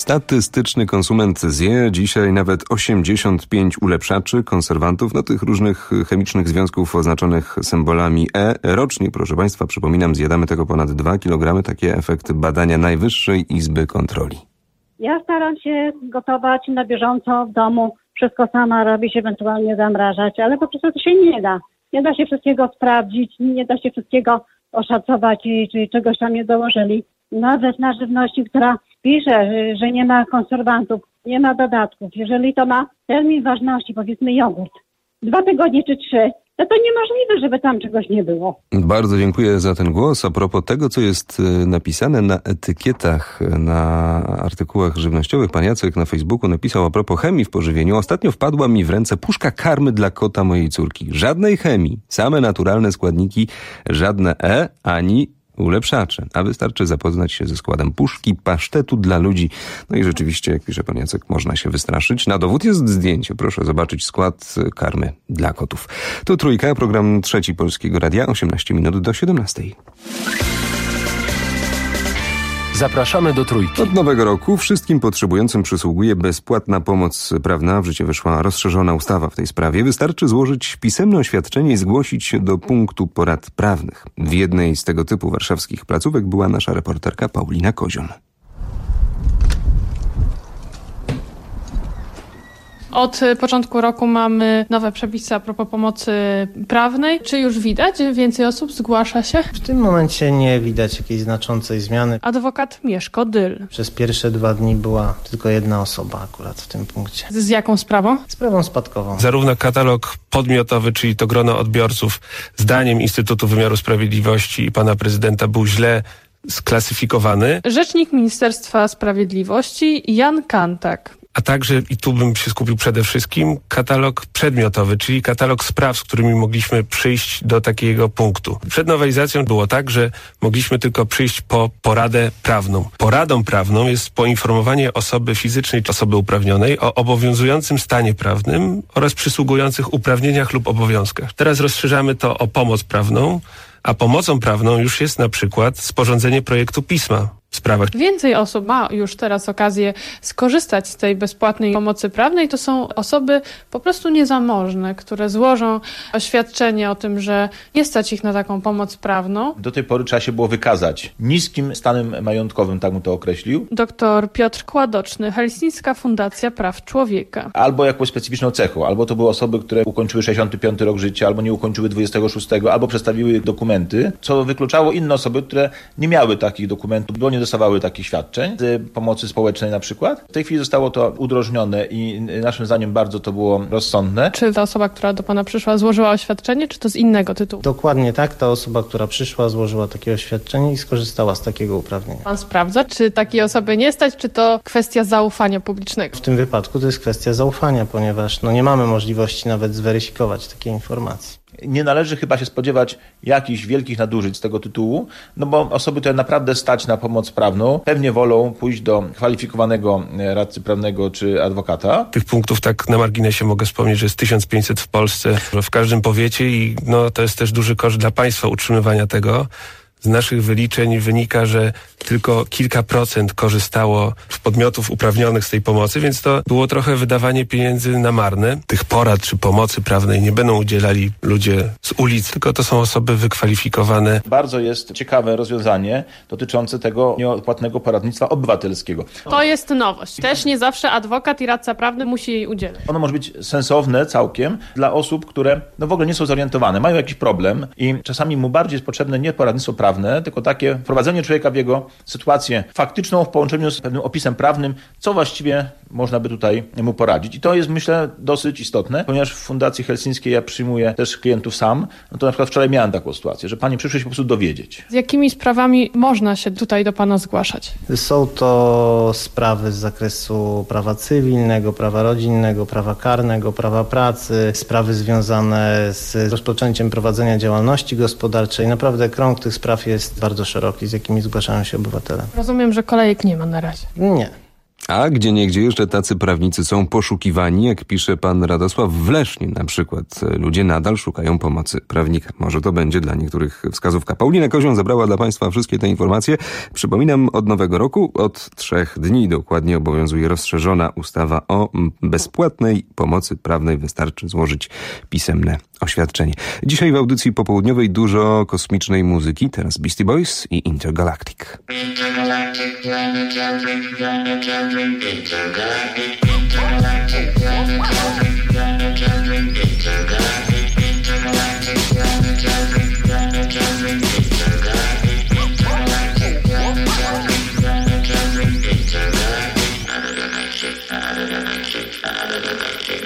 Statystyczny konsument zje dzisiaj nawet osiemdziesiąt pięć ulepszaczy, konserwantów, no tych różnych chemicznych związków oznaczonych symbolami E. Rocznie, proszę Państwa, przypominam, zjadamy tego ponad dwa kilogramy. Takie efekty badania Najwyższej Izby Kontroli. Ja staram się gotować na bieżąco w domu. Wszystko sama robić, ewentualnie zamrażać, ale po prostu to się nie da. Nie da się wszystkiego sprawdzić, nie da się wszystkiego oszacować, czy czegoś tam nie dołożyli. Nawet na żywności, która pisze, że nie ma konserwantów, nie ma dodatków. Jeżeli to ma termin ważności, powiedzmy jogurt, dwa tygodnie czy trzy, to to niemożliwe, żeby tam czegoś nie było. Bardzo dziękuję za ten głos. A propos tego, co jest napisane na etykietach, na artykułach żywnościowych, pan Jacek na Facebooku napisał a propos chemii w pożywieniu. Ostatnio wpadła mi w ręce puszka karmy dla kota mojej córki. Żadnej chemii, same naturalne składniki, żadne E ani ulepszacze. A wystarczy zapoznać się ze składem puszki pasztetu dla ludzi. No i rzeczywiście, jak pisze pan Jacek, można się wystraszyć. Na dowód jest zdjęcie. Proszę zobaczyć skład karmy dla kotów. To Trójka, program Trzeci Polskiego Radia, osiemnaście minut do siedemnastej. Zapraszamy do Trójki. Od nowego roku wszystkim potrzebującym przysługuje bezpłatna pomoc prawna. W życie weszła rozszerzona ustawa w tej sprawie. Wystarczy złożyć pisemne oświadczenie i zgłosić się do punktu porad prawnych. W jednej z tego typu warszawskich placówek była nasza reporterka Paulina Kozion. Od początku roku mamy nowe przepisy a propos pomocy prawnej. Czy już widać? Więcej osób zgłasza się? W tym momencie nie widać jakiejś znaczącej zmiany. Adwokat Mieszko Dyl. Przez pierwsze dwa dni była tylko jedna osoba akurat w tym punkcie. Z jaką sprawą? Sprawą spadkową. Zarówno katalog podmiotowy, czyli to grono odbiorców, zdaniem Instytutu Wymiaru Sprawiedliwości i pana prezydenta był źle sklasyfikowany. Rzecznik Ministerstwa Sprawiedliwości Jan Kantak. A także, i tu bym się skupił przede wszystkim, katalog przedmiotowy, czyli katalog spraw, z którymi mogliśmy przyjść do takiego punktu. Przed nowelizacją było tak, że mogliśmy tylko przyjść po poradę prawną. Poradą prawną jest poinformowanie osoby fizycznej czy osoby uprawnionej o obowiązującym stanie prawnym oraz przysługujących uprawnieniach lub obowiązkach. Teraz rozszerzamy to o pomoc prawną, a pomocą prawną już jest na przykład sporządzenie projektu pisma w sprawach. Więcej osób ma już teraz okazję skorzystać z tej bezpłatnej pomocy prawnej. To są osoby po prostu niezamożne, które złożą oświadczenie o tym, że nie stać ich na taką pomoc prawną. Do tej pory trzeba się było wykazać niskim stanem majątkowym, tak mu to określił. Doktor Piotr Kładoczny, Helsińska Fundacja Praw Człowieka. Albo jakąś specyficzną cechą, albo to były osoby, które ukończyły sześćdziesiąty piąty rok życia, albo nie ukończyły dwudziestego szóstego, albo przedstawiły dokumenty, co wykluczało inne osoby, które nie miały takich dokumentów, bo nie dostawały takich świadczeń z pomocy społecznej na przykład. W tej chwili zostało to udrożnione i naszym zdaniem bardzo to było rozsądne. Czy ta osoba, która do pana przyszła, złożyła oświadczenie, czy to z innego tytułu? Dokładnie tak. Ta osoba, która przyszła, złożyła takie oświadczenie i skorzystała z takiego uprawnienia. Pan sprawdza, czy takiej osoby nie stać, czy to kwestia zaufania publicznego? W tym wypadku to jest kwestia zaufania, ponieważ no, nie mamy możliwości nawet zweryfikować takiej informacji. Nie należy chyba się spodziewać jakichś wielkich nadużyć z tego tytułu, no bo osoby, które naprawdę stać na pomoc prawną, pewnie wolą pójść do kwalifikowanego radcy prawnego czy adwokata. Tych punktów tak na marginesie mogę wspomnieć, że jest tysiąc pięćset w Polsce, w każdym powiecie i no, to jest też duży koszt dla państwa utrzymywania tego. Z naszych wyliczeń wynika, że tylko kilka procent korzystało z podmiotów uprawnionych z tej pomocy, więc to było trochę wydawanie pieniędzy na marne. Tych porad czy pomocy prawnej nie będą udzielali ludzie z ulic, tylko to są osoby wykwalifikowane. Bardzo jest ciekawe rozwiązanie dotyczące tego nieodpłatnego poradnictwa obywatelskiego. To jest nowość. Też nie zawsze adwokat i radca prawny musi jej udzielać. Ono może być sensowne całkiem dla osób, które no w ogóle nie są zorientowane, mają jakiś problem i czasami mu bardziej jest potrzebne nie poradnictwo prawne, tylko takie wprowadzenie człowieka w jego sytuację faktyczną w połączeniu z pewnym opisem prawnym, co właściwie można by tutaj mu poradzić. I to jest, myślę, dosyć istotne, ponieważ w Fundacji Helsińskiej ja przyjmuję też klientów sam. No to na przykład wczoraj miałem taką sytuację, że pani przyszły się po prostu dowiedzieć. Z jakimi sprawami można się tutaj do pana zgłaszać? Są to sprawy z zakresu prawa cywilnego, prawa rodzinnego, prawa karnego, prawa pracy, sprawy związane z rozpoczęciem prowadzenia działalności gospodarczej. Naprawdę krąg tych spraw jest bardzo szeroki, z jakimi zgłaszają się obywatele. Rozumiem, że kolejek nie ma na razie. Nie. A gdzieniegdzie jeszcze tacy prawnicy są poszukiwani, jak pisze pan Radosław w Lesznie na przykład. Ludzie nadal szukają pomocy prawnika. Może to będzie dla niektórych wskazówka. Paulina Kozią zabrała dla państwa wszystkie te informacje. Przypominam, od nowego roku, od trzech dni dokładnie obowiązuje rozszerzona ustawa o bezpłatnej pomocy prawnej. Wystarczy złożyć pisemne oświadczenie. Dzisiaj w audycji popołudniowej dużo kosmicznej muzyki. Teraz Beastie Boys i Intergalactic. Intergalactic, planet jumping, planet jumping, intergalactic, intergalactic, planet jumping, planet jumping, intergalactic, intergalactic, planet jumping, planet jumping, intergalactic, intergalactic, planet jumping, planet jumping, intergalactic, intergalactic, intergalactic, intergalactic,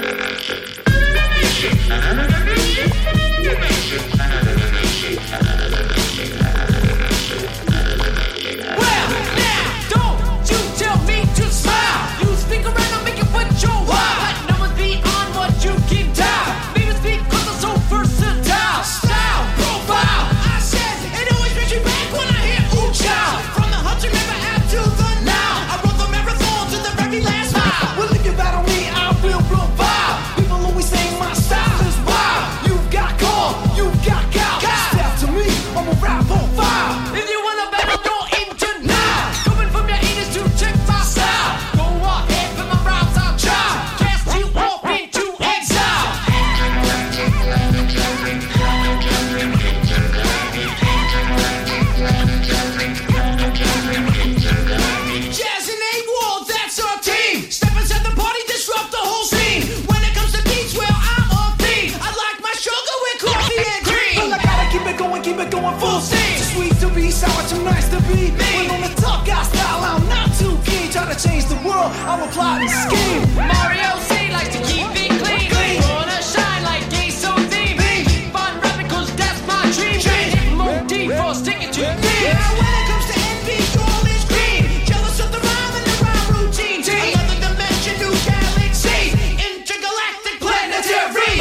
I'm a plotting scheme. Mario C likes to keep it clean. clean. Wanna shine like gay so deep. Keep on rapping cause that's my dream. dream. Motif for sticking to things. Now when it comes to envy, all is green. Jealous of the rhyme and the rhyme routine. Team. Another dimension, new galaxy. Intergalactic planetary.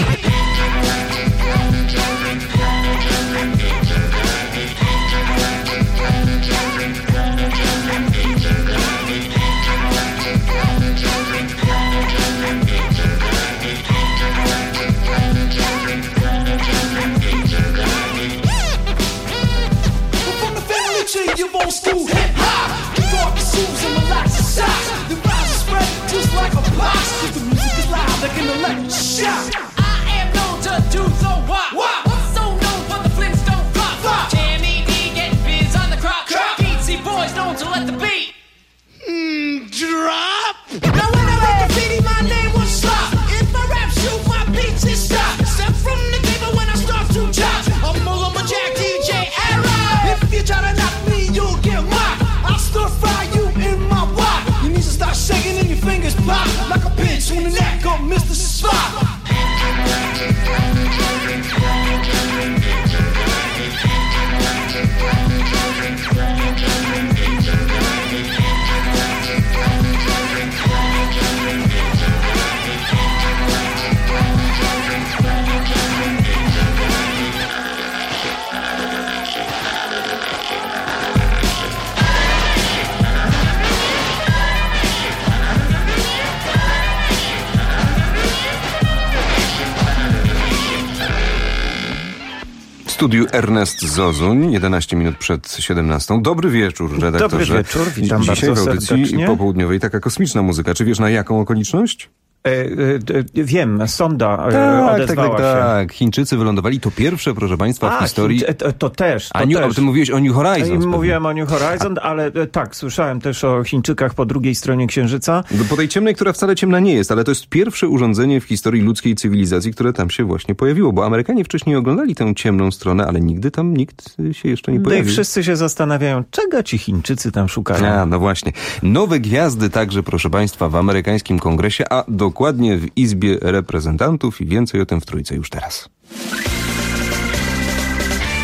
You're old school hip hop. You thought the shoes and relax your socks. The rhymes are spread just like a box. Cause the music is loud like an electric shock. I am known to do the what? What? I'm so known for the Flintstone flop. Flop. Tammy D getting biz on the crop. Crop. Beatsy boys known to let the beat mm, drop. Now when I make graffiti, my name was Slop. If I rap, shoot my beats and stop. Step from the table when I start to chop. I'm Mulla, my Jack, D J, Arrow. If you try to knock me, you'll get mocked. I'll stir fry you in my wok. Your knees will start shaking and your fingers pop like a pinch on the neck of Mister Spock. W studiu Ernest Zozuń, jedenaście minut przed siedemnastą. Dobry wieczór, redaktorze. Dobry wieczór, witam Dzisiaj bardzo w audycji serdecznie. popołudniowej taka kosmiczna muzyka. Czy wiesz na jaką okoliczność? E, e, wiem, sonda e, Tak, odezwała tak, tak, się. tak. Chińczycy wylądowali. To pierwsze, proszę państwa, w A, historii... Chińczy- to, to też, to A New, też. ty mówiłeś o New Horizons. E, Mówiłem o New Horizon, ale e, tak, słyszałem też o Chińczykach po drugiej stronie Księżyca. Po tej ciemnej, która wcale ciemna nie jest, ale to jest pierwsze urządzenie w historii ludzkiej cywilizacji, które tam się właśnie pojawiło, bo Amerykanie wcześniej oglądali tę ciemną stronę, ale nigdy tam nikt się jeszcze nie No i pojawił. wszyscy się zastanawiają, czego ci Chińczycy tam szukają. A, no właśnie. Nowe gwiazdy także, proszę państwa, w amerykańskim kongresie, a dokładnie w Izbie Reprezentantów i więcej o tym w Trójce już teraz.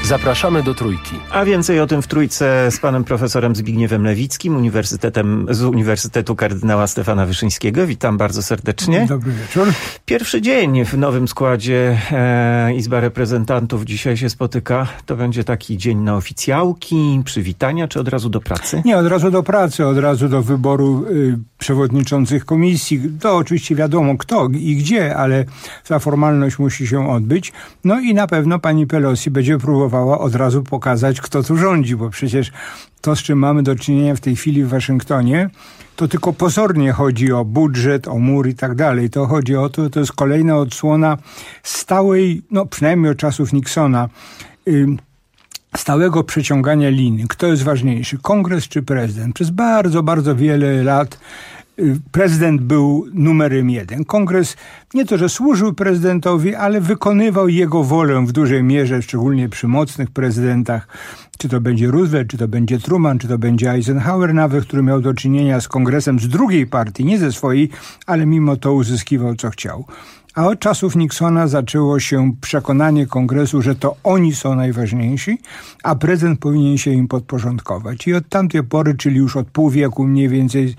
Zapraszamy do Trójki. A więcej o tym w Trójce z panem profesorem Zbigniewem Lewickim, uniwersytetem, z Uniwersytetu Kardynała Stefana Wyszyńskiego. Witam bardzo serdecznie. Dobry wieczór. Pierwszy dzień w nowym składzie e, Izba Reprezentantów dzisiaj się spotyka. To będzie taki dzień na oficjałki, przywitania, czy od razu do pracy? Nie, od razu do pracy, od razu do wyboru y, przewodniczących komisji. To oczywiście wiadomo kto i gdzie, ale ta formalność musi się odbyć. No i na pewno pani Pelosi będzie próbowała od razu pokazać, kto tu rządzi, bo przecież to, z czym mamy do czynienia w tej chwili w Waszyngtonie, to tylko pozornie chodzi o budżet, o mur i tak dalej. To chodzi o to, to jest kolejna odsłona stałej, no przynajmniej od czasów Nixona, y, stałego przeciągania liny. Kto jest ważniejszy, kongres czy prezydent? Przez bardzo, bardzo wiele lat prezydent był numerem jeden. Kongres nie to, że służył prezydentowi, ale wykonywał jego wolę w dużej mierze, szczególnie przy mocnych prezydentach. Czy to będzie Roosevelt, czy to będzie Truman, czy to będzie Eisenhower nawet, który miał do czynienia z kongresem z drugiej partii, nie ze swojej, ale mimo to uzyskiwał co chciał. A od czasów Nixona zaczęło się przekonanie kongresu, że to oni są najważniejsi, a prezydent powinien się im podporządkować. I od tamtej pory, czyli już od pół wieku mniej więcej,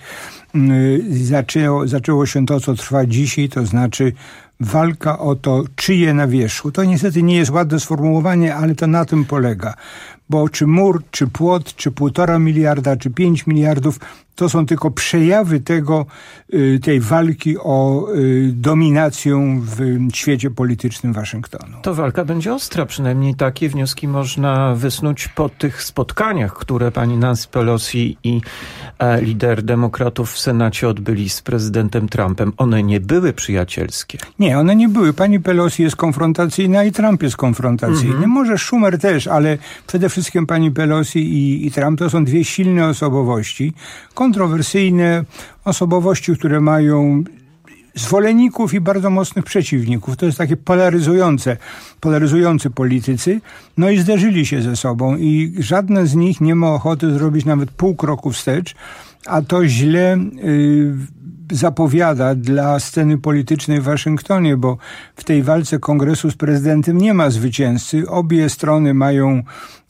yy, zaczęło, zaczęło się to, co trwa dzisiaj, to znaczy walka o to, czyje na wierzchu. To niestety nie jest ładne sformułowanie, ale to na tym polega. Bo czy mur, czy płot, czy półtora miliarda, czy pięć miliardów, to są tylko przejawy tego, tej walki o dominację w świecie politycznym Waszyngtonu. To walka będzie ostra, przynajmniej takie wnioski można wysnuć po tych spotkaniach, które pani Nancy Pelosi i e, lider demokratów w Senacie odbyli z prezydentem Trumpem. One nie były przyjacielskie. Nie, one nie były. Pani Pelosi jest konfrontacyjna i Trump jest konfrontacyjny. Mm-hmm. Może Schumer też, ale przede wszystkim pani Pelosi i, i Trump to są dwie silne osobowości, kontrowersyjne osobowości, które mają zwolenników i bardzo mocnych przeciwników. To jest takie polaryzujące, polaryzujący politycy. No i zderzyli się ze sobą i żadne z nich nie ma ochoty zrobić nawet pół kroku wstecz, a to źle yy, zapowiada dla sceny politycznej w Waszyngtonie, bo w tej walce kongresu z prezydentem nie ma zwycięzcy. Obie strony mają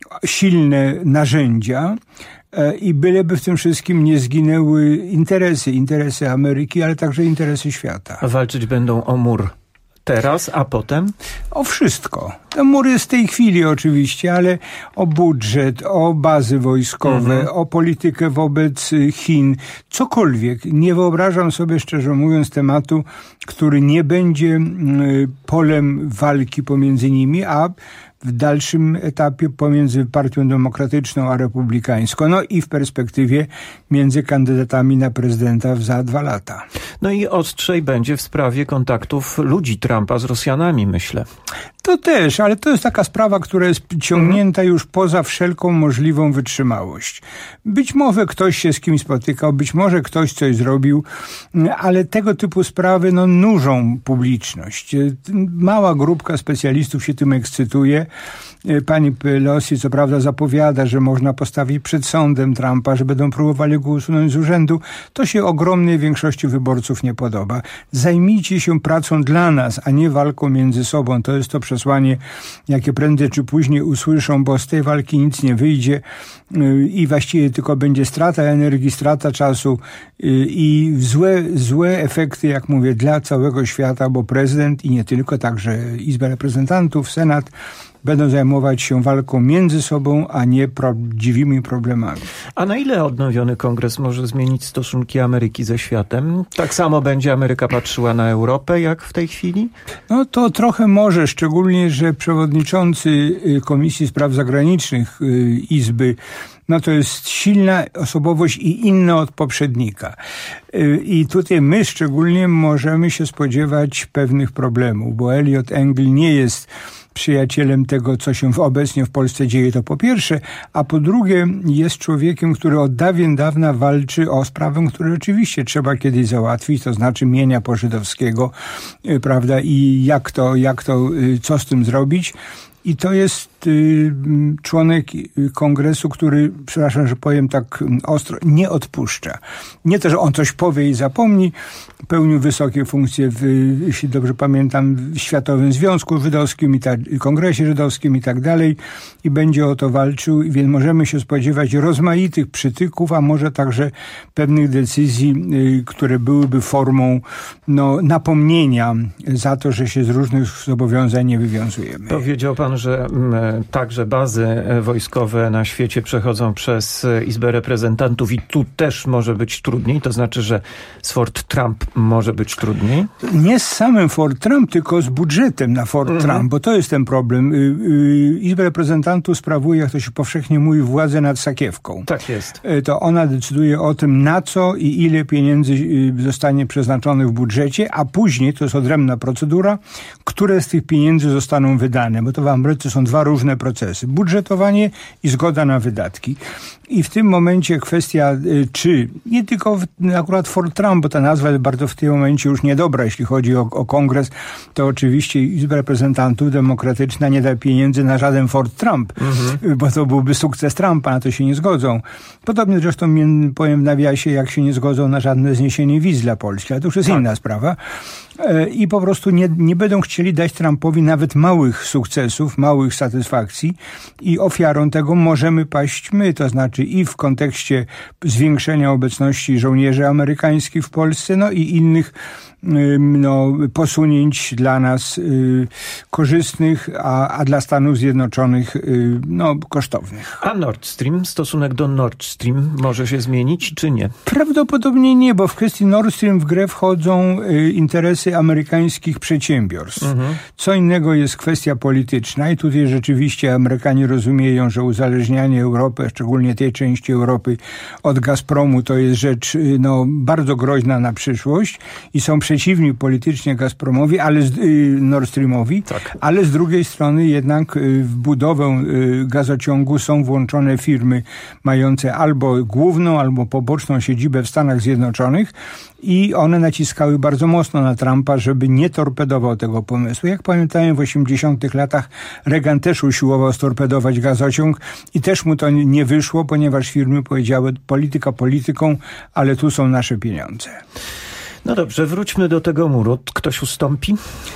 silne narzędzia i byleby w tym wszystkim nie zginęły interesy, interesy Ameryki, ale także interesy świata. A walczyć będą o mur teraz, a potem? O wszystko. Ten mur jest w tej chwili oczywiście, ale o budżet, o bazy wojskowe, mhm. o politykę wobec Chin, cokolwiek. Nie wyobrażam sobie, szczerze mówiąc, tematu, który nie będzie polem walki pomiędzy nimi, a w dalszym etapie pomiędzy Partią Demokratyczną a Republikańską, no i w perspektywie między kandydatami na prezydenta za dwa lata. No i ostrzej będzie w sprawie kontaktów ludzi Trumpa z Rosjanami, myślę. To też, ale to jest taka sprawa, która jest ciągnięta już poza wszelką możliwą wytrzymałość. Być może ktoś się z kimś spotykał, być może ktoś coś zrobił, ale tego typu sprawy no, nużą publiczność. Mała grupka specjalistów się tym ekscytuje. Pani Pelosi co prawda zapowiada, że można postawić przed sądem Trumpa, że będą próbowali go usunąć z urzędu. To się ogromnej większości wyborców nie podoba. Zajmijcie się pracą dla nas, a nie walką między sobą. To jest to przesłanie, jakie prędzej czy później usłyszą, bo z tej walki nic nie wyjdzie i właściwie tylko będzie strata energii, strata czasu i złe, złe efekty, jak mówię, dla całego świata, bo prezydent i nie tylko, także Izba Reprezentantów, Senat będą zajmować się walką między sobą, a nie prawdziwymi problemami. A na ile odnowiony kongres może zmienić stosunki Ameryki ze światem? Tak samo będzie Ameryka patrzyła na Europę, jak w tej chwili? No to trochę może, szczególnie, że przewodniczący Komisji Spraw Zagranicznych Izby no to jest silna osobowość i inna od poprzednika. I tutaj my szczególnie możemy się spodziewać pewnych problemów, bo Eliot Engel nie jest przyjacielem tego, co się obecnie w Polsce dzieje, to po pierwsze, a po drugie jest człowiekiem, który od dawien dawna walczy o sprawę, którą rzeczywiście trzeba kiedyś załatwić, to znaczy mienia pożydowskiego, prawda, i jak to, jak to, co z tym zrobić. I to jest y, członek kongresu, który, przepraszam, że powiem tak ostro, nie odpuszcza. Nie to, że on coś powie i zapomni. Pełnił wysokie funkcje, w, jeśli dobrze pamiętam, w Światowym Związku Żydowskim i tak, Kongresie Żydowskim i tak dalej. I będzie o to walczył. Więc możemy się spodziewać rozmaitych przytyków, a może także pewnych decyzji, y, które byłyby formą no, napomnienia za to, że się z różnych zobowiązań nie wywiązujemy. Powiedział pan, że m, także bazy wojskowe na świecie przechodzą przez Izbę Reprezentantów i tu też może być trudniej, to znaczy, że z Fort Trump może być trudniej? Nie z samym Fort Trump, tylko z budżetem na Fort mhm. Trump, bo to jest ten problem. Izba Reprezentantów sprawuje, jak to się powszechnie mówi, władzę nad sakiewką. Tak jest. To ona decyduje o tym, na co i ile pieniędzy zostanie przeznaczonych w budżecie, a później, to jest odrębna procedura, które z tych pieniędzy zostaną wydane, bo to w Ameryce są dwa różne procesy. Budżetowanie i zgoda na wydatki. I w tym momencie kwestia, czy nie tylko akurat Fort Trump, bo ta nazwa jest bardzo w tym momencie już niedobra, jeśli chodzi o, o kongres, to oczywiście Izba Reprezentantów Demokratyczna nie da pieniędzy na żaden Fort Trump, mhm. bo to byłby sukces Trumpa, na to się nie zgodzą. Podobnie zresztą powiem w nawiasie, jak się nie zgodzą na żadne zniesienie wiz dla Polski, ale to już jest tak. inna sprawa. I po prostu nie, nie będą chcieli dać Trumpowi nawet małych sukcesów, małych satysfakcji i ofiarą tego możemy paść my, to znaczy i w kontekście zwiększenia obecności żołnierzy amerykańskich w Polsce, no i innych no, posunięć dla nas y, korzystnych, a, a dla Stanów Zjednoczonych y, no, kosztownych. A Nord Stream, stosunek do Nord Stream może się zmienić, czy nie? Prawdopodobnie nie, bo w kwestii Nord Stream w grę wchodzą y, interesy amerykańskich przedsiębiorstw. Mhm. Co innego jest kwestia polityczna i tutaj rzeczywiście Amerykanie rozumieją, że uzależnianie Europy, szczególnie tej części Europy od Gazpromu, to jest rzecz y, no, bardzo groźna na przyszłość i są przeciwni politycznie Gazpromowi, ale z, y, Nord Streamowi, tak. ale z drugiej strony jednak y, w budowę y, gazociągu są włączone firmy mające albo główną, albo poboczną siedzibę w Stanach Zjednoczonych i one naciskały bardzo mocno na Trumpa, żeby nie torpedował tego pomysłu. Jak pamiętałem, w osiemdziesiątych latach Reagan też usiłował storpedować gazociąg i też mu to nie wyszło, ponieważ firmy powiedziały, polityka polityką, ale tu są nasze pieniądze. No dobrze, wróćmy do tego muru. Ktoś ustąpi?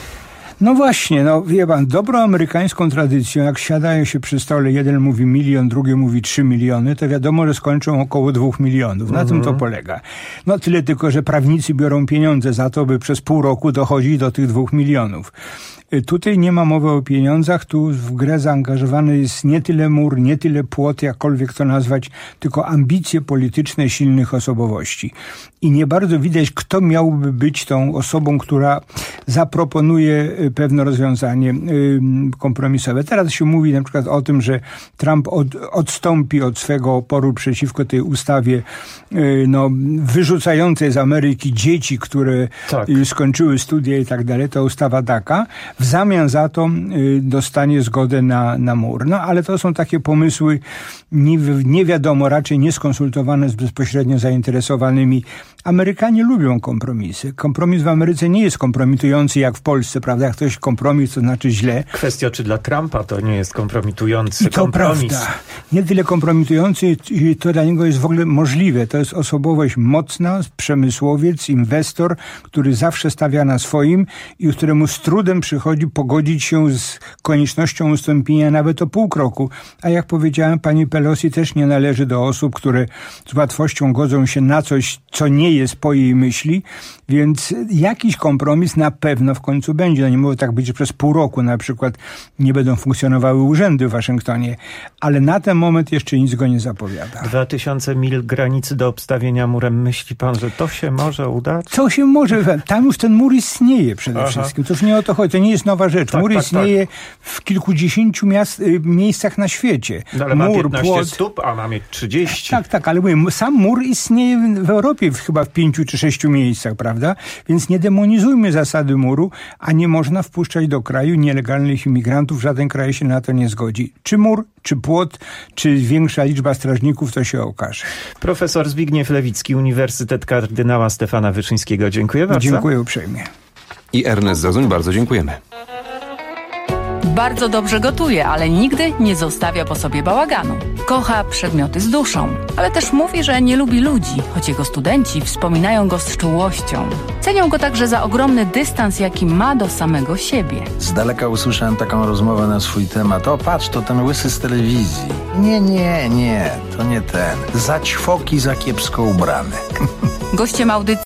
No właśnie, no wie pan, dobrą amerykańską tradycją, jak siadają się przy stole, jeden mówi milion, drugi mówi trzy miliony, to wiadomo, że skończą około dwóch milionów. Na mm-hmm. tym to polega. No tyle tylko, że prawnicy biorą pieniądze za to, by przez pół roku dochodzić do tych dwóch milionów. Tutaj nie ma mowy o pieniądzach, tu w grę zaangażowany jest nie tyle mur, nie tyle płot, jakkolwiek to nazwać, tylko ambicje polityczne silnych osobowości. I nie bardzo widać, kto miałby być tą osobą, która zaproponuje pewne rozwiązanie kompromisowe. Teraz się mówi na przykład o tym, że Trump od, odstąpi od swego oporu przeciwko tej ustawie no, wyrzucającej z Ameryki dzieci, które tak. skończyły studia i tak dalej. To ustawa DACA. W zamian za to y, dostanie zgodę na, na mur. No ale to są takie pomysły nie, nie wiadomo, raczej nieskonsultowane z bezpośrednio zainteresowanymi. Amerykanie lubią kompromisy. Kompromis w Ameryce nie jest kompromitujący jak w Polsce, prawda? Jak ktoś kompromis, to znaczy źle. Kwestia, czy dla Trumpa to nie jest kompromitujący I to kompromis. Prawda. Nie tyle kompromitujący, to dla niego jest w ogóle możliwe. To jest osobowość mocna, przemysłowiec, inwestor, który zawsze stawia na swoim i któremu z trudem przychodzi pogodzić się z koniecznością ustąpienia nawet o pół kroku. A jak powiedziałem, pani Pelosi też nie należy do osób, które z łatwością godzą się na coś, co nie jest po jej myśli, więc jakiś kompromis na pewno w końcu będzie. No nie może tak być, że przez pół roku na przykład nie będą funkcjonowały urzędy w Waszyngtonie, ale na ten moment jeszcze nic go nie zapowiada. Dwa tysiące mil granicy do obstawienia murem. Myśli pan, że to się może udać? To się może. Tam już ten mur istnieje przede Aha. wszystkim. To już nie o to chodzi. To nie jest nowa rzecz. Tak, mur tak, istnieje tak. w kilkudziesięciu miast, y, miejscach na świecie. No, ale mur, ma piętnaście płot... stóp, a ma mieć trzydzieści. Tak, tak, ale mówię, sam mur istnieje w, w Europie chyba w pięciu czy sześciu miejscach, prawda? Więc nie demonizujmy zasady muru, a nie można wpuszczać do kraju nielegalnych imigrantów. Żaden kraj się na to nie zgodzi. Czy mur, czy płot, czy większa liczba strażników, to się okaże. Profesor Zbigniew Lewicki, Uniwersytet Kardynała Stefana Wyszyńskiego. Dziękuję bardzo. Dziękuję uprzejmie. I Ernest Zazuń, bardzo dziękujemy. Bardzo dobrze gotuje, ale nigdy nie zostawia po sobie bałaganu. Kocha przedmioty z duszą, ale też mówi, że nie lubi ludzi, choć jego studenci wspominają go z czułością. Cenią go także za ogromny dystans, jaki ma do samego siebie. Z daleka usłyszałem taką rozmowę na swój temat. O, patrz, to ten łysy z telewizji. Nie, nie, nie, to nie ten. Za ćwoki, za kiepsko ubrany. Gościem audycji